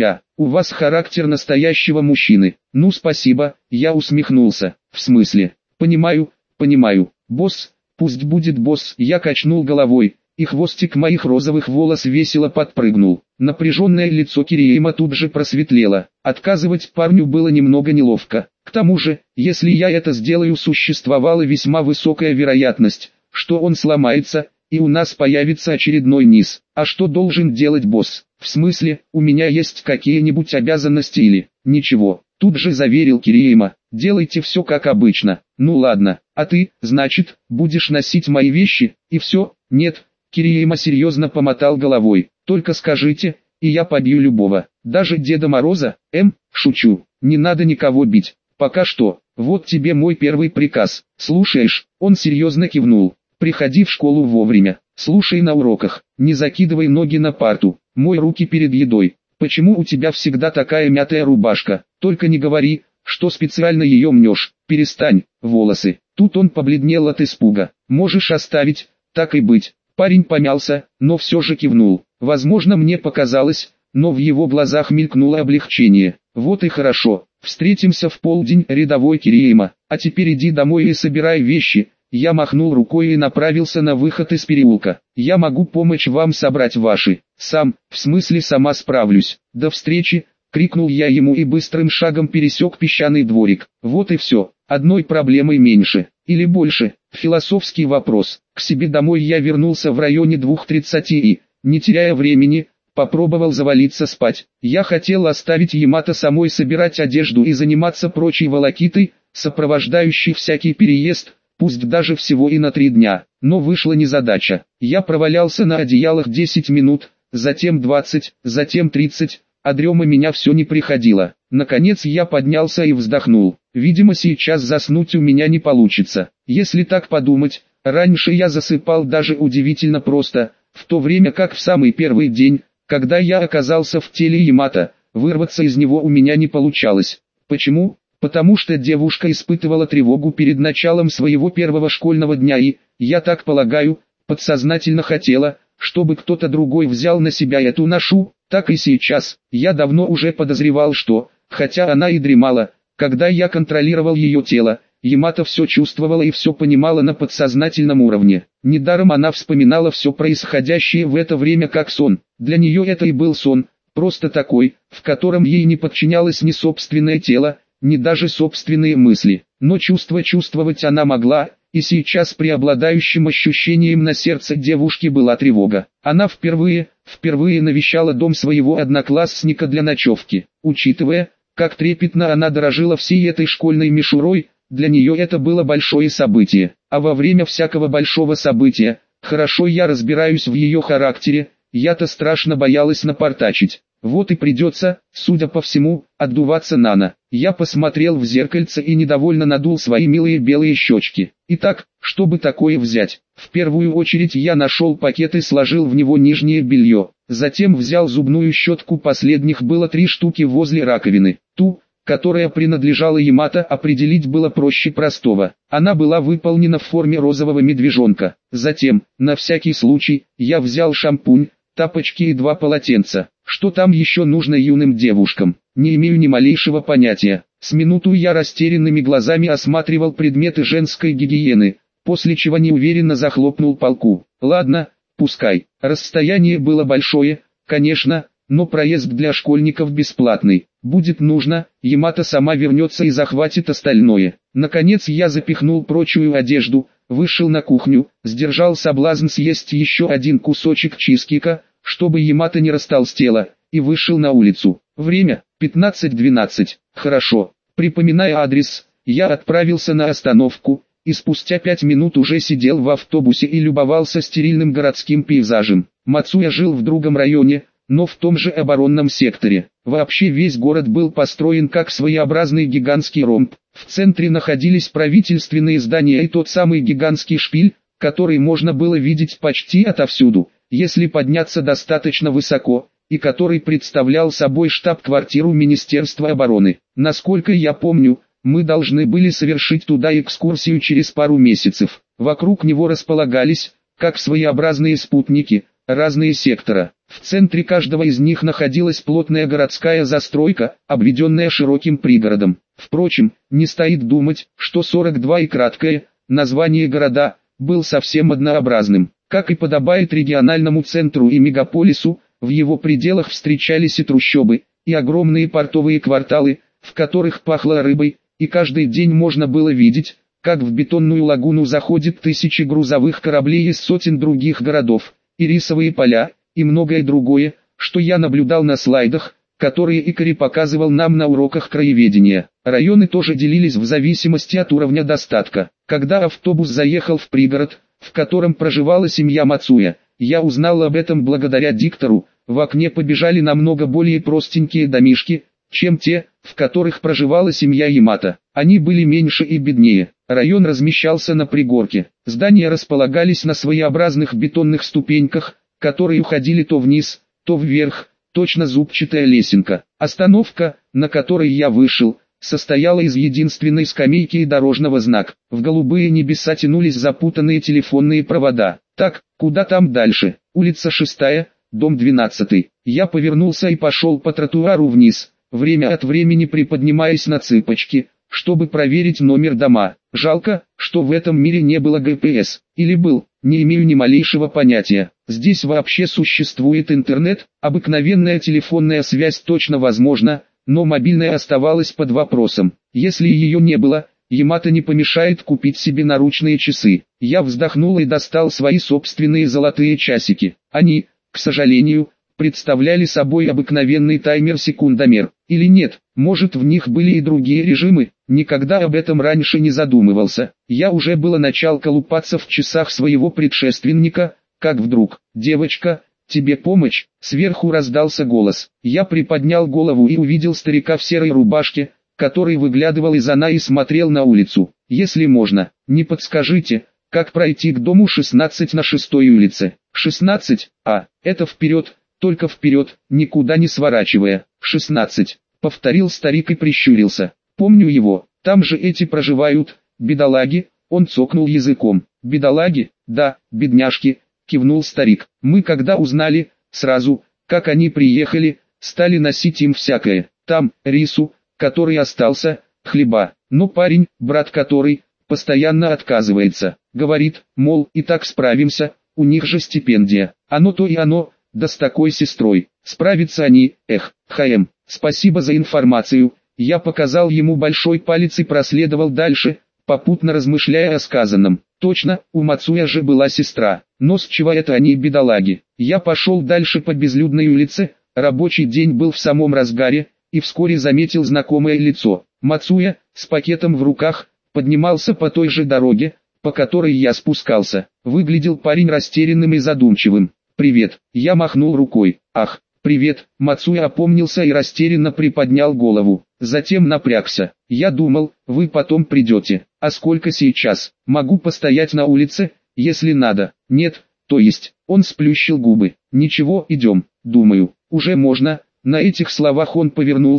У вас характер настоящего мужчины». «Ну спасибо», я усмехнулся. «В смысле?» «Понимаю, босс, пусть будет босс». Я качнул головой, и хвостик моих розовых волос весело подпрыгнул. Напряженное лицо Кириэма тут же просветлело. Отказывать парню было немного неловко. К тому же, если я это сделаю, существовала весьма высокая вероятность, что он сломается, и у нас появится очередной низ. «А что должен делать босс?» «В смысле, у меня есть какие-нибудь обязанности или...» «Ничего», тут же заверил Кириэма. «Делайте все как обычно». «Ну ладно, а ты, значит, будешь носить мои вещи, и все?» «Нет», Кириэма серьезно помотал головой. «Только скажите, и я побью любого, даже Деда Мороза». Шучу, не надо никого бить, пока что. Вот тебе мой первый приказ. Слушаешь?» Он серьезно кивнул. «Приходи в школу вовремя, слушай на уроках, не закидывай ноги на парту, мой руки перед едой. Почему у тебя всегда такая мятая рубашка? Только не говори, что специально ее мнешь. Перестань, волосы». Тут он побледнел от испуга. «Можешь оставить, так и быть». Парень помялся, но все же кивнул. Возможно, мне показалось, но в его глазах мелькнуло облегчение. «Вот и хорошо, встретимся в полдень, рядовой Кириэма, а теперь иди домой и собирай вещи». Я махнул рукой и направился на выход из переулка. «Я могу помочь вам собрать ваши». В смысле сама справлюсь. «До встречи», крикнул я ему и быстрым шагом пересек песчаный дворик. Вот и все, одной проблемой меньше, или больше. Философский вопрос. К себе домой я вернулся в районе 2:30 и, не теряя времени, попробовал завалиться спать. Я хотел оставить Ямато самой собирать одежду и заниматься прочей волокитой, сопровождающей всякий переезд, пусть даже всего и на 3 дня, но вышла незадача. Я провалялся на одеялах 10 минут, затем 20, затем 30, а дрема меня все не приходила. Наконец я поднялся и вздохнул. Видимо, сейчас заснуть у меня не получится. Если так подумать, раньше я засыпал даже удивительно просто, в то время как в самый первый день, когда я оказался в теле Ямато, вырваться из него у меня не получалось. Почему? Потому что девушка испытывала тревогу перед началом своего первого школьного дня и, я так полагаю, подсознательно хотела, чтобы кто-то другой взял на себя эту ношу. Так и сейчас, я давно уже подозревал, что, хотя она и дремала, когда я контролировал ее тело, Ямато все чувствовала и все понимала на подсознательном уровне. Недаром она вспоминала все происходящее в это время как сон. Для нее это и был сон, просто такой, в котором ей не подчинялось ни собственное тело, ни даже собственные мысли. Но чувствовать она могла, и сейчас преобладающим ощущением на сердце девушки была тревога. Она впервые навещала дом своего одноклассника для ночевки. Учитывая, как трепетно она дорожила всей этой школьной мишурой, для нее это было большое событие. А во время всякого большого события, хорошо я разбираюсь в ее характере, я-то страшно боялась напортачить. Вот и придется, судя по всему, отдуваться нано. Я посмотрел в зеркальце и недовольно надул свои милые белые щечки. Итак, чтобы такое взять? В первую очередь я нашел пакет и сложил в него нижнее белье. Затем взял зубную щетку, последних было 3 штуки возле раковины. Ту, которая принадлежала Ямато, определить было проще простого. Она была выполнена в форме розового медвежонка. Затем, на всякий случай, я взял шампунь, тапочки и 2 полотенца. Что там еще нужно юным девушкам, не имею ни малейшего понятия. С минуту я растерянными глазами осматривал предметы женской гигиены, после чего неуверенно захлопнул полку. Ладно, пускай. Расстояние было большое, конечно, но проезд для школьников бесплатный. Будет нужно, Ямато сама вернется и захватит остальное. Наконец я запихнул прочую одежду, вышел на кухню, сдержал соблазн съесть еще один кусочек чизкейка, чтобы Ямато не растолстела, и вышел на улицу. Время 15:12. Хорошо. Припоминая адрес, я отправился на остановку, и спустя 5 минут уже сидел в автобусе и любовался стерильным городским пейзажем. Мацуя жил в другом районе, но в том же оборонном секторе. Вообще весь город был построен как своеобразный гигантский ромб. В центре находились правительственные здания и тот самый гигантский шпиль, который можно было видеть почти отовсюду, если подняться достаточно высоко, и который представлял собой штаб-квартиру Министерства обороны. Насколько я помню, мы должны были совершить туда экскурсию через пару месяцев. Вокруг него располагались, как своеобразные спутники, разные сектора. В центре каждого из них находилась плотная городская застройка, обведенная широким пригородом. Впрочем, не стоит думать, что 42 и краткое название города был совсем однообразным. Как и подобает региональному центру и мегаполису, в его пределах встречались и трущобы, и огромные портовые кварталы, в которых пахло рыбой, и каждый день можно было видеть, как в бетонную лагуну заходят тысячи грузовых кораблей из сотен других городов, и рисовые поля, и многое другое, что я наблюдал на слайдах, которые Икари показывал нам на уроках краеведения. Районы тоже делились в зависимости от уровня достатка. Когда автобус заехал в пригород, в котором проживала семья Мацуя, я узнал об этом благодаря диктору. В окне побежали намного более простенькие домишки, чем те, в которых проживала семья Ямато. Они были меньше и беднее. Район размещался на пригорке. Здания располагались на своеобразных бетонных ступеньках, которые уходили то вниз, то вверх, точно зубчатая лесенка. Остановка, на которой я вышел, состояла из единственной скамейки и дорожного знака. В голубые небеса тянулись запутанные телефонные провода. Так, куда там дальше? Улица 6, дом 12. Я повернулся и пошел по тротуару вниз, время от времени приподнимаясь на цыпочки, чтобы проверить номер дома. Жалко, что в этом мире не было ГПС. Или был, не имею ни малейшего понятия. Здесь вообще существует интернет, обыкновенная телефонная связь точно возможна, но мобильная оставалась под вопросом. Если ее не было, Ямато не помешает купить себе наручные часы. Я вздохнул и достал свои собственные золотые часики. Они, к сожалению, представляли собой обыкновенный таймер-секундомер. Или нет, может в них были и другие режимы, никогда об этом раньше не задумывался. Я уже было начал колупаться в часах своего предшественника, как вдруг: «Девочка, тебе помочь?» Сверху раздался голос. Я приподнял голову и увидел старика в серой рубашке, который выглядывал из окна и смотрел на улицу. «Если можно, не подскажите, как пройти к дому 16 на 6-й улице?» 16, это вперед, только вперед, никуда не сворачивая. 16, повторил старик и прищурился. «Помню его, там же эти проживают, бедолаги», он цокнул языком. «Бедолаги? Да, бедняжки», кивнул старик. «Мы когда узнали, сразу, как они приехали, стали носить им всякое, там, рису, который остался, хлеба, но парень, брат который, постоянно отказывается, говорит, мол, и так справимся, у них же стипендия, оно то и оно, да с такой сестрой, справятся они, спасибо за информацию». Я показал ему большой палец и проследовал дальше, попутно размышляя о сказанном. Точно, у Мацуя же была сестра, но с чего это они бедолаги? Я пошел дальше по безлюдной улице, рабочий день был в самом разгаре, и вскоре заметил знакомое лицо. Мацуя, с пакетом в руках, поднимался по той же дороге, по которой я спускался. Выглядел парень растерянным и задумчивым. «Привет», я махнул рукой. «Ах, привет», Мацуя опомнился и растерянно приподнял голову. Затем напрягся. «Я думал, вы потом придете. А сколько сейчас? Могу постоять на улице, если надо». «Нет, то есть». Он сплющил губы. «Ничего, идем, думаю, уже можно». На этих словах он повернулся,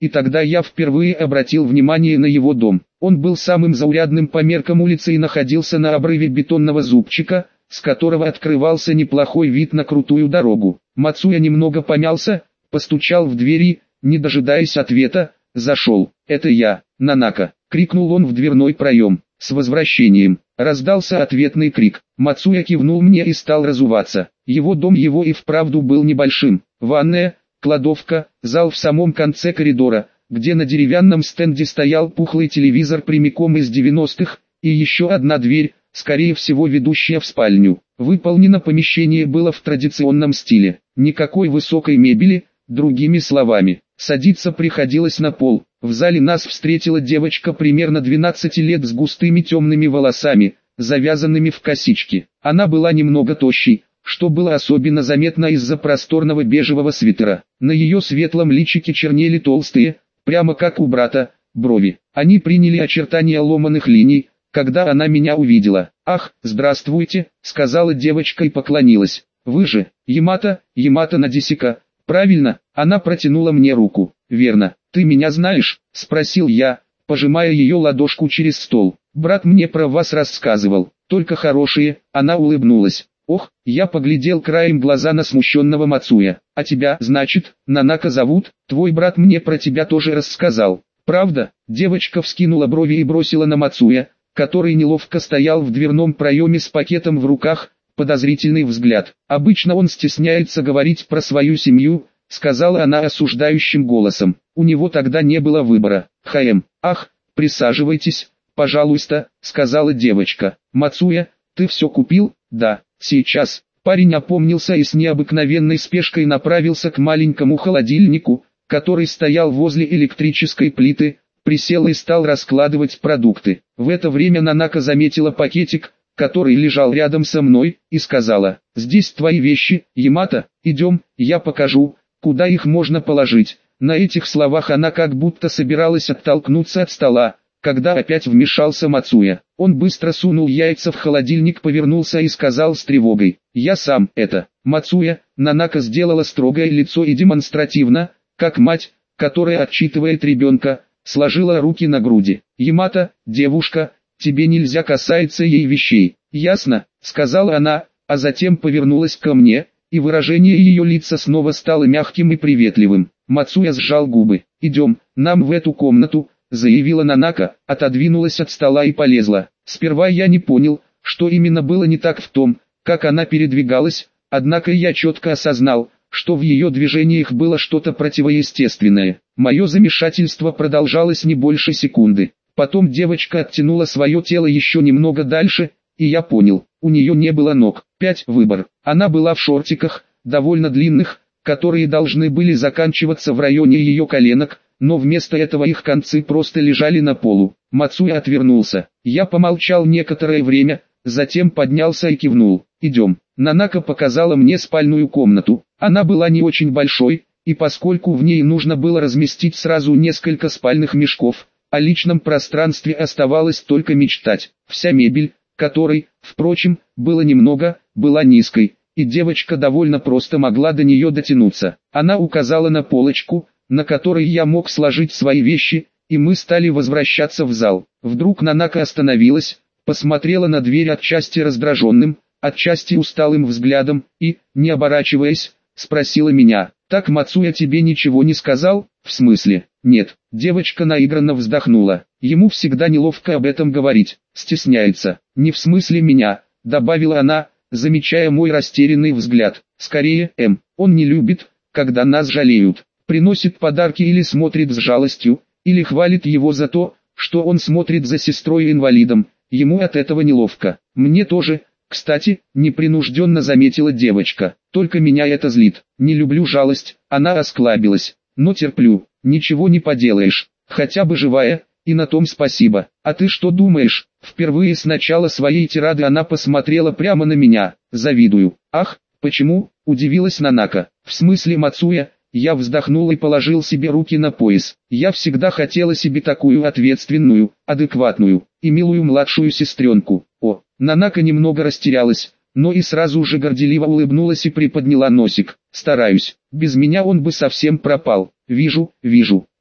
и тогда я впервые обратил внимание на его дом. Он был самым заурядным по меркам улицы и находился на обрыве бетонного зубчика, с которого открывался неплохой вид на крутую дорогу. Мацуя немного помялся, постучал в двери, не дожидаясь ответа, зашел. «Это я, Нанака!» — крикнул он в дверной проем. «С возвращением!» — раздался ответный крик. Мацуя кивнул мне и стал разуваться. Его дом его и вправду был небольшим. Ванная, кладовка, зал в самом конце коридора, где на деревянном стенде стоял пухлый телевизор прямиком из 90-х, и еще одна дверь, скорее всего ведущая в спальню. Выполнено помещение было в традиционном стиле. Никакой высокой мебели, другими словами. Садиться приходилось на пол. В зале нас встретила девочка примерно 12 лет с густыми темными волосами, завязанными в косички. Она была немного тощей, что было особенно заметно из-за просторного бежевого свитера. На ее светлом личике чернели толстые, прямо как у брата, брови. Они приняли очертания ломаных линий, когда она меня увидела. «Ах, здравствуйте», — сказала девочка и поклонилась. «Вы же, Ямато Надесика, правильно?» Она протянула мне руку. «Верно. Ты меня знаешь?» — спросил я, пожимая ее ладошку через стол. «Брат мне про вас рассказывал. Только хорошие». Она улыбнулась. «Ох», я поглядел краем глаза на смущенного Мацуя. «А тебя, значит, Нанака зовут? Твой брат мне про тебя тоже рассказал. Правда?» Девочка вскинула брови и бросила на Мацуя, который неловко стоял в дверном проеме с пакетом в руках, подозрительный взгляд. «Обычно он стесняется говорить про свою семью», — сказала она осуждающим голосом. «У него тогда не было выбора. Ах, присаживайтесь, пожалуйста», — сказала девочка. «Мацуя, ты все купил?» «Да, сейчас». Парень опомнился и с необыкновенной спешкой направился к маленькому холодильнику, который стоял возле электрической плиты, присел и стал раскладывать продукты. В это время Нанака заметила пакетик, который лежал рядом со мной, и сказала: «Здесь твои вещи, Ямато, идем, я покажу, куда их можно положить». На этих словах она как будто собиралась оттолкнуться от стола, когда опять вмешался Мацуя. Он быстро сунул яйца в холодильник, повернулся и сказал с тревогой: «Я сам это». Мацуя, Нанака сделала строгое лицо и демонстративно, как мать, которая отчитывает ребенка, сложила руки на груди. «Ямато, девушка, тебе нельзя касаться ей вещей». «Ясно», — сказала она, а затем повернулась ко мне, и выражение ее лица снова стало мягким и приветливым. Мацуя сжал губы. «Идем, нам в эту комнату», — заявила Нанака, отодвинулась от стола и полезла. Сперва я не понял, что именно было не так в том, как она передвигалась, однако я четко осознал, что в ее движениях было что-то противоестественное. Мое замешательство продолжалось не больше секунды. Потом девочка оттянула свое тело еще немного дальше, и я понял, у нее не было ног. 5. Выбор. Она была в шортиках, довольно длинных, которые должны были заканчиваться в районе ее коленок, но вместо этого их концы просто лежали на полу. Мацуя отвернулся. Я помолчал некоторое время, затем поднялся и кивнул. «Идем». Нанака показала мне спальную комнату. Она была не очень большой, и поскольку в ней нужно было разместить сразу несколько спальных мешков, о личном пространстве оставалось только мечтать. Вся мебель, которой, впрочем, было немного, была низкой, и девочка довольно просто могла до нее дотянуться. Она указала на полочку, на которой я мог сложить свои вещи, и мы стали возвращаться в зал. Вдруг Нанака остановилась, посмотрела на дверь отчасти раздраженным, отчасти усталым взглядом, и, не оборачиваясь, спросила меня: «Так Мацуя тебе ничего не сказал?» «В смысле?» «Нет». Девочка наигранно вздохнула. Ему всегда неловко об этом говорить, стесняется. «Не в смысле меня», добавила она, замечая мой растерянный взгляд. «Скорее, он не любит, когда нас жалеют. Приносит подарки или смотрит с жалостью, или хвалит его за то, что он смотрит за сестрой-инвалидом. Ему от этого неловко. Мне тоже, кстати», непринужденно заметила девочка. «Только меня это злит. Не люблю жалость». Она осклабилась. «Но терплю. Ничего не поделаешь. Хотя бы живая, и на том спасибо. А ты что думаешь?» Впервые с начала своей тирады она посмотрела прямо на меня. «Завидую». «Ах, почему?» – удивилась Нанака. «В смысле, Мацуя?» Я вздохнул и положил себе руки на пояс. Я всегда хотела себе такую ответственную, адекватную и милую младшую сестренку. О, Нанака немного растерялась, но и сразу же горделиво улыбнулась и приподняла носик. «Стараюсь. Без меня он бы совсем пропал». «Вижу».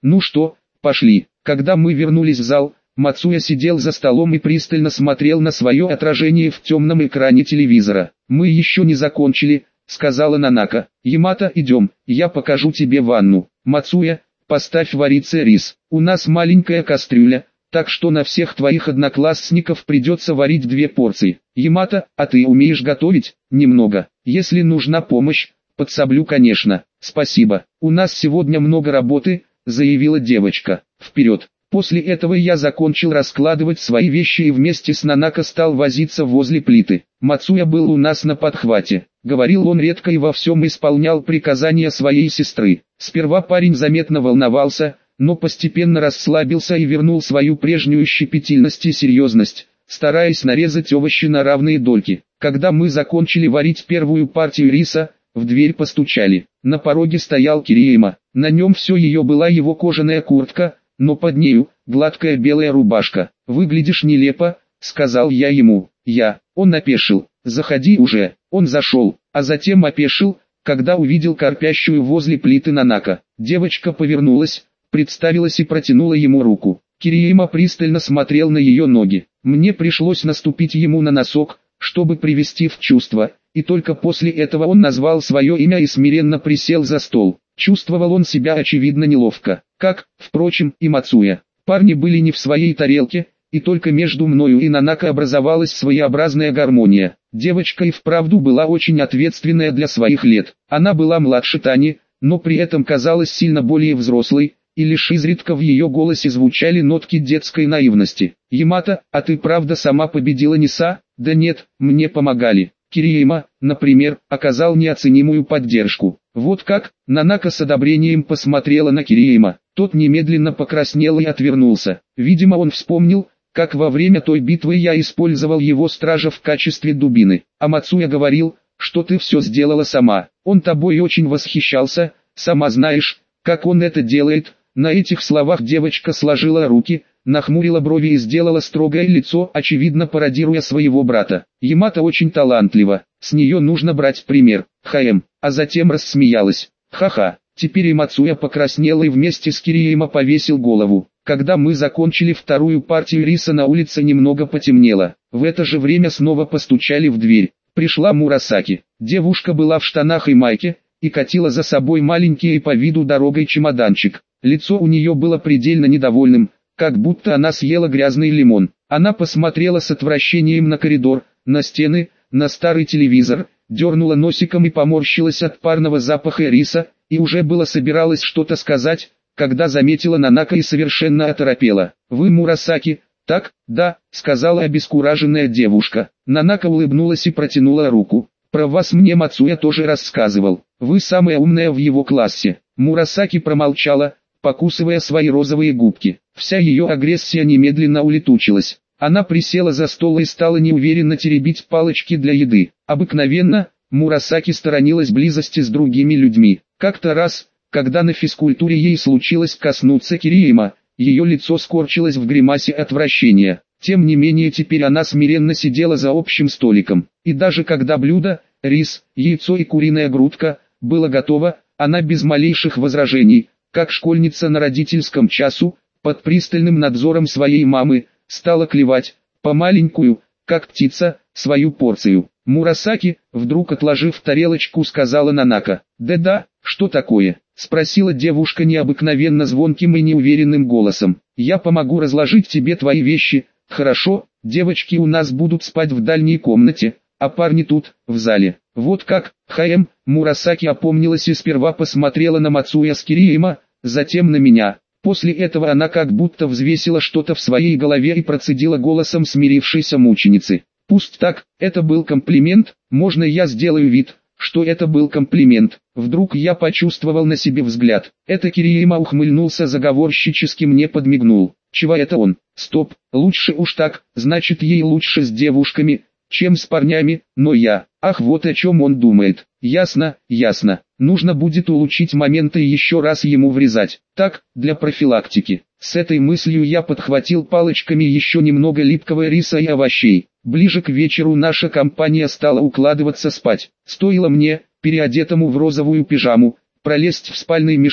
Ну что, пошли. Когда мы вернулись в зал, Мацуя сидел за столом и пристально смотрел на свое отражение в темном экране телевизора. «Мы еще не закончили», — сказала Нанака. «Ямато, идем, я покажу тебе ванну. Мацуя, поставь вариться рис. У нас маленькая кастрюля, так что на всех твоих одноклассников придется варить 2 порции. Ямато, а ты умеешь готовить?» «Немного. Если нужна помощь, подсоблю, конечно». «Спасибо. У нас сегодня много работы», — заявила девочка. «Вперед!» После этого я закончил раскладывать свои вещи и вместе с Нанака стал возиться возле плиты. Мацуя был у нас на подхвате. Говорил он редко и во всем исполнял приказания своей сестры. Сперва парень заметно волновался, но постепенно расслабился и вернул свою прежнюю щепетильность и серьезность, стараясь нарезать овощи на равные дольки. Когда мы закончили варить первую партию риса, в дверь постучали. На пороге стоял Кириэма. На нем все ее была его кожаная куртка, но под нею гладкая белая рубашка. «Выглядишь нелепо», — сказал я ему. Он опешил. «Заходи уже». Он зашел, а затем опешил, когда увидел корпящую возле плиты Нанака. Девочка повернулась, представилась и протянула ему руку. Кириэма пристально смотрел на ее ноги. Мне пришлось наступить ему на носок, чтобы привести в чувство, и только после этого он назвал свое имя и смиренно присел за стол. Чувствовал он себя очевидно неловко, как, впрочем, и Мацуя. Парни были не в своей тарелке, и только между мною и Нанака образовалась своеобразная гармония. Девочка и вправду была очень ответственная для своих лет. Она была младше Тани, но при этом казалась сильно более взрослой, и лишь изредка в ее голосе звучали нотки детской наивности. «Ямато, а ты правда сама победила Ниса?» «Да нет, мне помогали». Кириэма, например, оказал неоценимую поддержку. «Вот как?» Нанака с одобрением посмотрела на Кириэма. Тот немедленно покраснел и отвернулся. Видимо, он вспомнил, как во время той битвы я использовал его стража в качестве дубины. А Мацуя говорил, что ты все сделала сама. Он тобой очень восхищался, сама знаешь, как он это делает. На этих словах девочка сложила руки, нахмурила брови и сделала строгое лицо, очевидно пародируя своего брата. Ямато очень талантлива, с нее нужно брать пример. А затем рассмеялась. Ха-ха. Теперь и Мацуя покраснел и вместе с Кириэма повесил голову. Когда мы закончили вторую партию риса, на улице немного потемнело. В это же время снова постучали в дверь. Пришла Мурасаки. Девушка была в штанах и майке, и катила за собой маленький и по виду дорогой чемоданчик. Лицо у нее было предельно недовольным, как будто она съела грязный лимон. Она посмотрела с отвращением на коридор, на стены, на старый телевизор, дернула носиком и поморщилась от парного запаха риса, и уже было собиралась что-то сказать, когда заметила Нанака и совершенно оторопела. «Вы Мурасаки?» «Так, да», — сказала обескураженная девушка. Нанака улыбнулась и протянула руку. «Про вас мне Мацуя тоже рассказывал. Вы самая умная в его классе». Мурасаки промолчала, покусывая свои розовые губки. Вся ее агрессия немедленно улетучилась. Она присела за стол и стала неуверенно теребить палочки для еды. Обыкновенно, Мурасаки сторонилась близости с другими людьми. Как-то раз, когда на физкультуре ей случилось коснуться Кириэма, ее лицо скорчилось в гримасе отвращения. Тем не менее теперь она смиренно сидела за общим столиком. И даже когда блюдо, рис, яйцо и куриная грудка, было готово, она без малейших возражений, как школьница на родительском часу, под пристальным надзором своей мамы, стала клевать, помаленькую, как птица, свою порцию. Мурасаки, вдруг отложив тарелочку, сказала Нанака. «Да-да, что такое?» — спросила девушка необыкновенно звонким и неуверенным голосом. «Я помогу разложить тебе твои вещи, хорошо? Девочки у нас будут спать в дальней комнате, а парни тут, в зале». «Вот как?» Мурасаки опомнилась и сперва посмотрела на Мацуя с Кириэма, затем на меня. После этого она как будто взвесила что-то в своей голове и процедила голосом смирившейся мученицы. «Пусть так, это был комплимент, можно я сделаю вид, что это был комплимент?» Вдруг я почувствовал на себе взгляд. Это Кириэма ухмыльнулся заговорщически, мне подмигнул. Чего это он? Стоп, лучше уж так, значит ей лучше с девушками, чем с парнями, но я... Ах, вот о чем он думает. Ясно, ясно. Нужно будет улучшить моменты и еще раз ему врезать. Так, для профилактики. С этой мыслью я подхватил палочками еще немного липкого риса и овощей. Ближе к вечеру наша компания стала укладываться спать. Стоило мне, переодетому в розовую пижаму, пролезть в спальный мешок,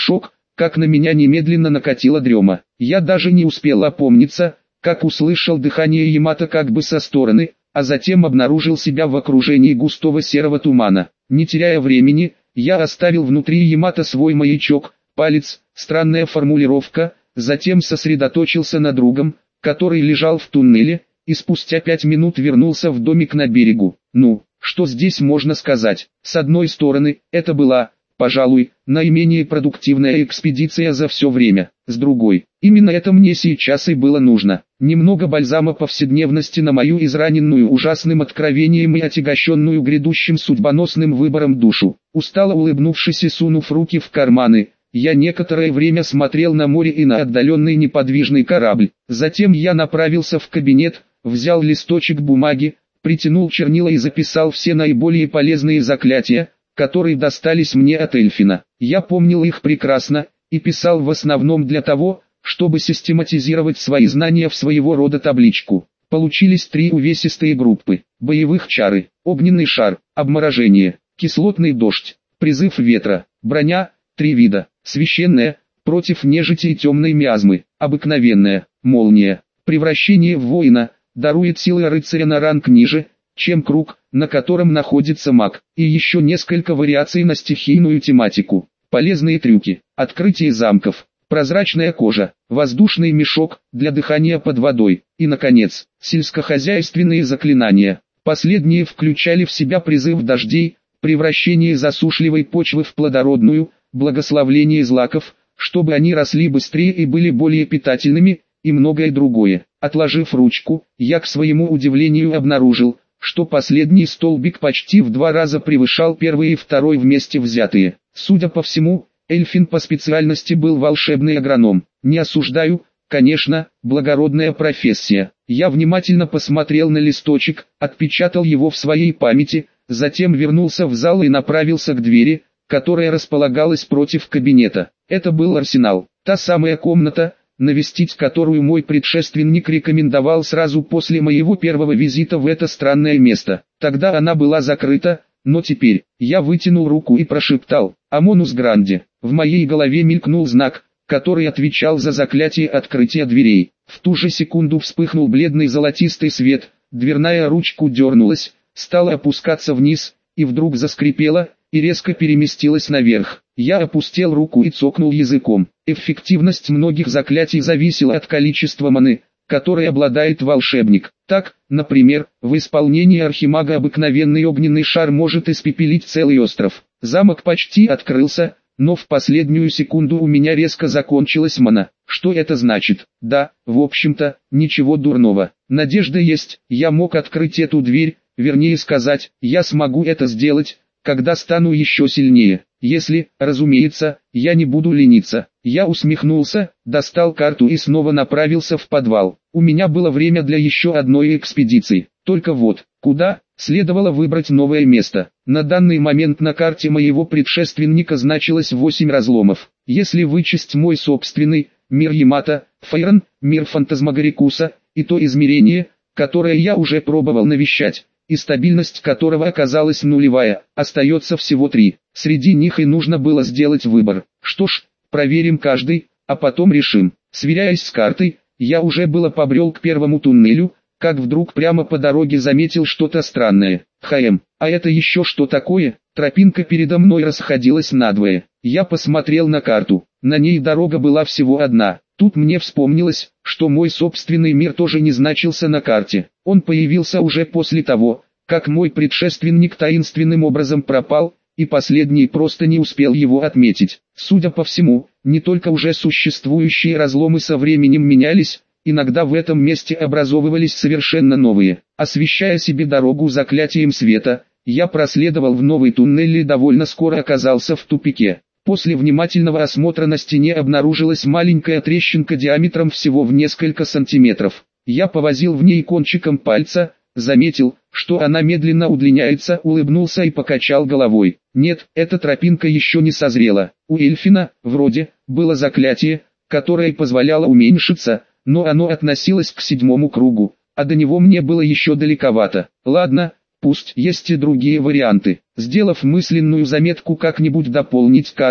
как на меня немедленно накатила дрема. Я даже не успел опомниться, как услышал дыхание Ямато как бы со стороны, а затем обнаружил себя в окружении густого серого тумана. Не теряя времени, я оставил внутри Ямато свой маячок, палец, странная формулировка, затем сосредоточился на другом, который лежал в туннеле, и спустя 5 минут вернулся в домик на берегу. Ну, что здесь можно сказать? С одной стороны, это была, пожалуй, наименее продуктивная экспедиция за все время. С другой, именно это мне сейчас и было нужно. Немного бальзама повседневности на мою израненную ужасным откровением и отягощенную грядущим судьбоносным выбором душу. Устало улыбнувшись и сунув руки в карманы, я некоторое время смотрел на море и на отдаленный неподвижный корабль. Затем я направился в кабинет, взял листочек бумаги, притянул чернила и записал все наиболее полезные заклятия, которые достались мне от Эльфина. Я помнил их прекрасно, и писал в основном для того, чтобы систематизировать свои знания в своего рода табличку. Получились 3 увесистые группы: боевых чары, огненный шар, обморожение, кислотный дождь, призыв ветра, броня, 3 вида: священная, против нежити и темной миазмы, обыкновенная, молния, превращение в воина, дарует силы рыцаря на ранг ниже, чем круг, на котором находится маг, и еще несколько вариаций на стихийную тематику. Полезные трюки: открытие замков, прозрачная кожа, воздушный мешок для дыхания под водой, и, наконец, сельскохозяйственные заклинания. Последние включали в себя призыв дождей, превращение засушливой почвы в плодородную, благословление злаков, чтобы они росли быстрее и были более питательными, и многое другое. Отложив ручку, я к своему удивлению обнаружил, что последний столбик почти в 2 раза превышал первый и второй вместе взятые. Судя по всему, Эльфин по специальности был волшебный агроном. Не осуждаю, конечно, благородная профессия. Я внимательно посмотрел на листочек, отпечатал его в своей памяти, затем вернулся в зал и направился к двери, которая располагалась против кабинета. Это был арсенал, та самая комната, навестить которую мой предшественник рекомендовал сразу после моего первого визита в это странное место. Тогда она была закрыта, но теперь я вытянул руку и прошептал «Амонус Гранди». В моей голове мелькнул знак, который отвечал за заклятие открытия дверей. В ту же секунду вспыхнул бледный золотистый свет, дверная ручка дернулась, стала опускаться вниз, и вдруг заскрипела, и резко переместилась наверх. Я опустил руку и цокнул языком. Эффективность многих заклятий зависела от количества маны, которой обладает волшебник. Так, например, в исполнении архимага обыкновенный огненный шар может испепелить целый остров. Замок почти открылся, но в последнюю секунду у меня резко закончилась мана. Что это значит? Да, в общем-то, ничего дурного. Надежда есть, я мог открыть эту дверь, вернее сказать, я смогу это сделать, когда стану еще сильнее. Если, разумеется, я не буду лениться. Я усмехнулся, достал карту и снова направился в подвал. У меня было время для еще одной экспедиции. Только вот, куда, следовало выбрать новое место. На данный момент на карте моего предшественника значилось 8 разломов. Если вычесть мой собственный, мир Ямато, Фейрон, мир Фантазмагорикуса, и то измерение, которое я уже пробовал навещать, и стабильность которого оказалась нулевая, остается всего 3. Среди них и нужно было сделать выбор. Что ж, проверим каждый, а потом решим. Сверяясь с картой, я уже было побрел к первому туннелю, как вдруг прямо по дороге заметил что-то странное. А это еще что такое? Тропинка передо мной расходилась надвое. Я посмотрел на карту, на ней дорога была всего одна. Тут мне вспомнилось, что мой собственный мир тоже не значился на карте. Он появился уже после того, как мой предшественник таинственным образом пропал, и последний просто не успел его отметить. Судя по всему, не только уже существующие разломы со временем менялись, иногда в этом месте образовывались совершенно новые. Освещая себе дорогу заклятием света, я проследовал в новый туннель и довольно скоро оказался в тупике. После внимательного осмотра на стене обнаружилась маленькая трещинка диаметром всего в несколько сантиметров. Я повозил в ней кончиком пальца, заметил, что она медленно удлиняется, улыбнулся и покачал головой. Нет, эта тропинка еще не созрела. У Эльфина, вроде, было заклятие, которое позволяло уменьшиться, но оно относилось к 7-му кругу, а до него мне было еще далековато. Ладно, пусть есть и другие варианты. Сделав мысленную заметку как-нибудь дополнить карту,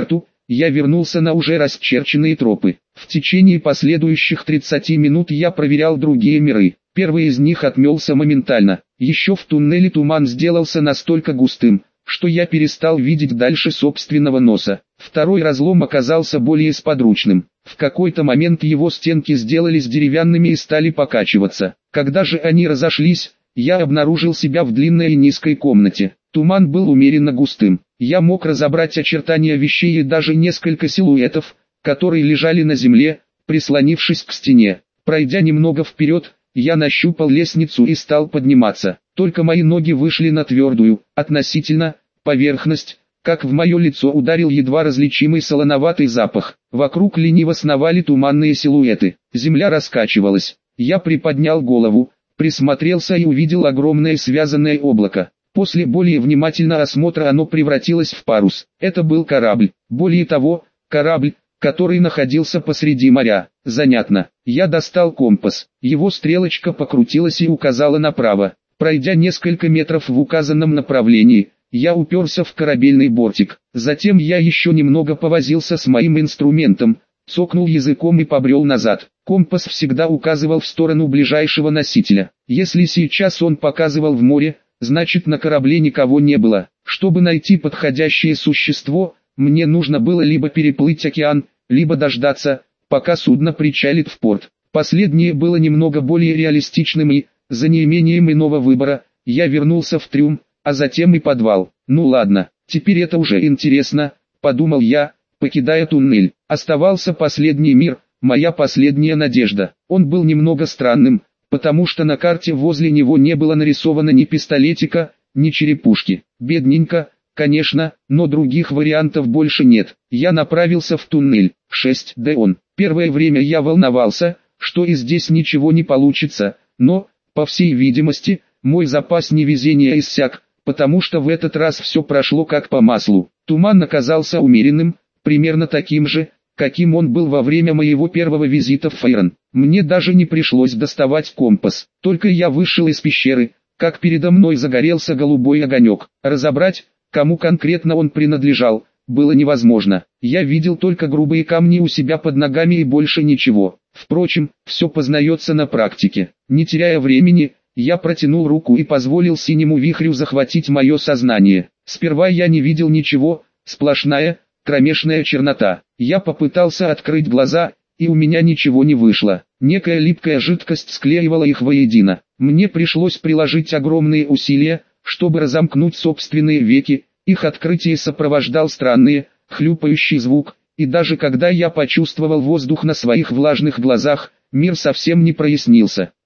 я вернулся на уже расчерченные тропы. В течение последующих 30 минут я проверял другие миры. Первый из них отмелся моментально. Еще в туннеле туман сделался настолько густым, что я перестал видеть дальше собственного носа. Второй разлом оказался более сподручным. В какой-то момент его стенки сделались деревянными и стали покачиваться. Когда же они разошлись, я обнаружил себя в длинной и низкой комнате. Туман был умеренно густым. Я мог разобрать очертания вещей и даже несколько силуэтов, которые лежали на земле, прислонившись к стене. Пройдя немного вперед, я нащупал лестницу и стал подниматься. Только мои ноги вышли на твердую, относительно, поверхность, как в мое лицо ударил едва различимый солоноватый запах. Вокруг лениво сновали туманные силуэты. Земля раскачивалась. Я приподнял голову, присмотрелся и увидел огромное связанное облако. После более внимательного осмотра оно превратилось в парус. Это был корабль. Более того, корабль, который находился посреди моря. Занятно. Я достал компас. Его стрелочка покрутилась и указала направо. Пройдя несколько метров в указанном направлении, я уперся в корабельный бортик. Затем я еще немного повозился с моим инструментом, цокнул языком и побрел назад. Компас всегда указывал в сторону ближайшего носителя. Если сейчас он показывал в море, значит на корабле никого не было. Чтобы найти подходящее существо, мне нужно было либо переплыть океан, либо дождаться, пока судно причалит в порт. Последнее было немного более реалистичным и, за неимением иного выбора, я вернулся в трюм, а затем и подвал. Ну ладно, теперь это уже интересно, подумал я, покидая туннель. Оставался последний мир, моя последняя надежда. Он был немного странным, потому что на карте возле него не было нарисовано ни пистолетика, ни черепушки. Бедненько, конечно, но других вариантов больше нет. Я направился в туннель. 6D он. Первое время я волновался, что и здесь ничего не получится, но, по всей видимости, мой запас невезения иссяк, потому что в этот раз все прошло как по маслу. Туман оказался умеренным, примерно таким же, каким он был во время моего первого визита в Фейрон. Мне даже не пришлось доставать компас. Только я вышел из пещеры, как передо мной загорелся голубой огонек. Разобрать, кому конкретно он принадлежал, было невозможно. Я видел только грубые камни у себя под ногами и больше ничего. Впрочем, все познается на практике. Не теряя времени, я протянул руку и позволил синему вихрю захватить мое сознание. Сперва я не видел ничего, сплошная, кромешная чернота. Я попытался открыть глаза, и у меня ничего не вышло. Некая липкая жидкость склеивала их воедино. Мне пришлось приложить огромные усилия, чтобы разомкнуть собственные веки. Их открытие сопровождал странный, хлюпающий звук, и даже когда я почувствовал воздух на своих влажных глазах, мир совсем не прояснился.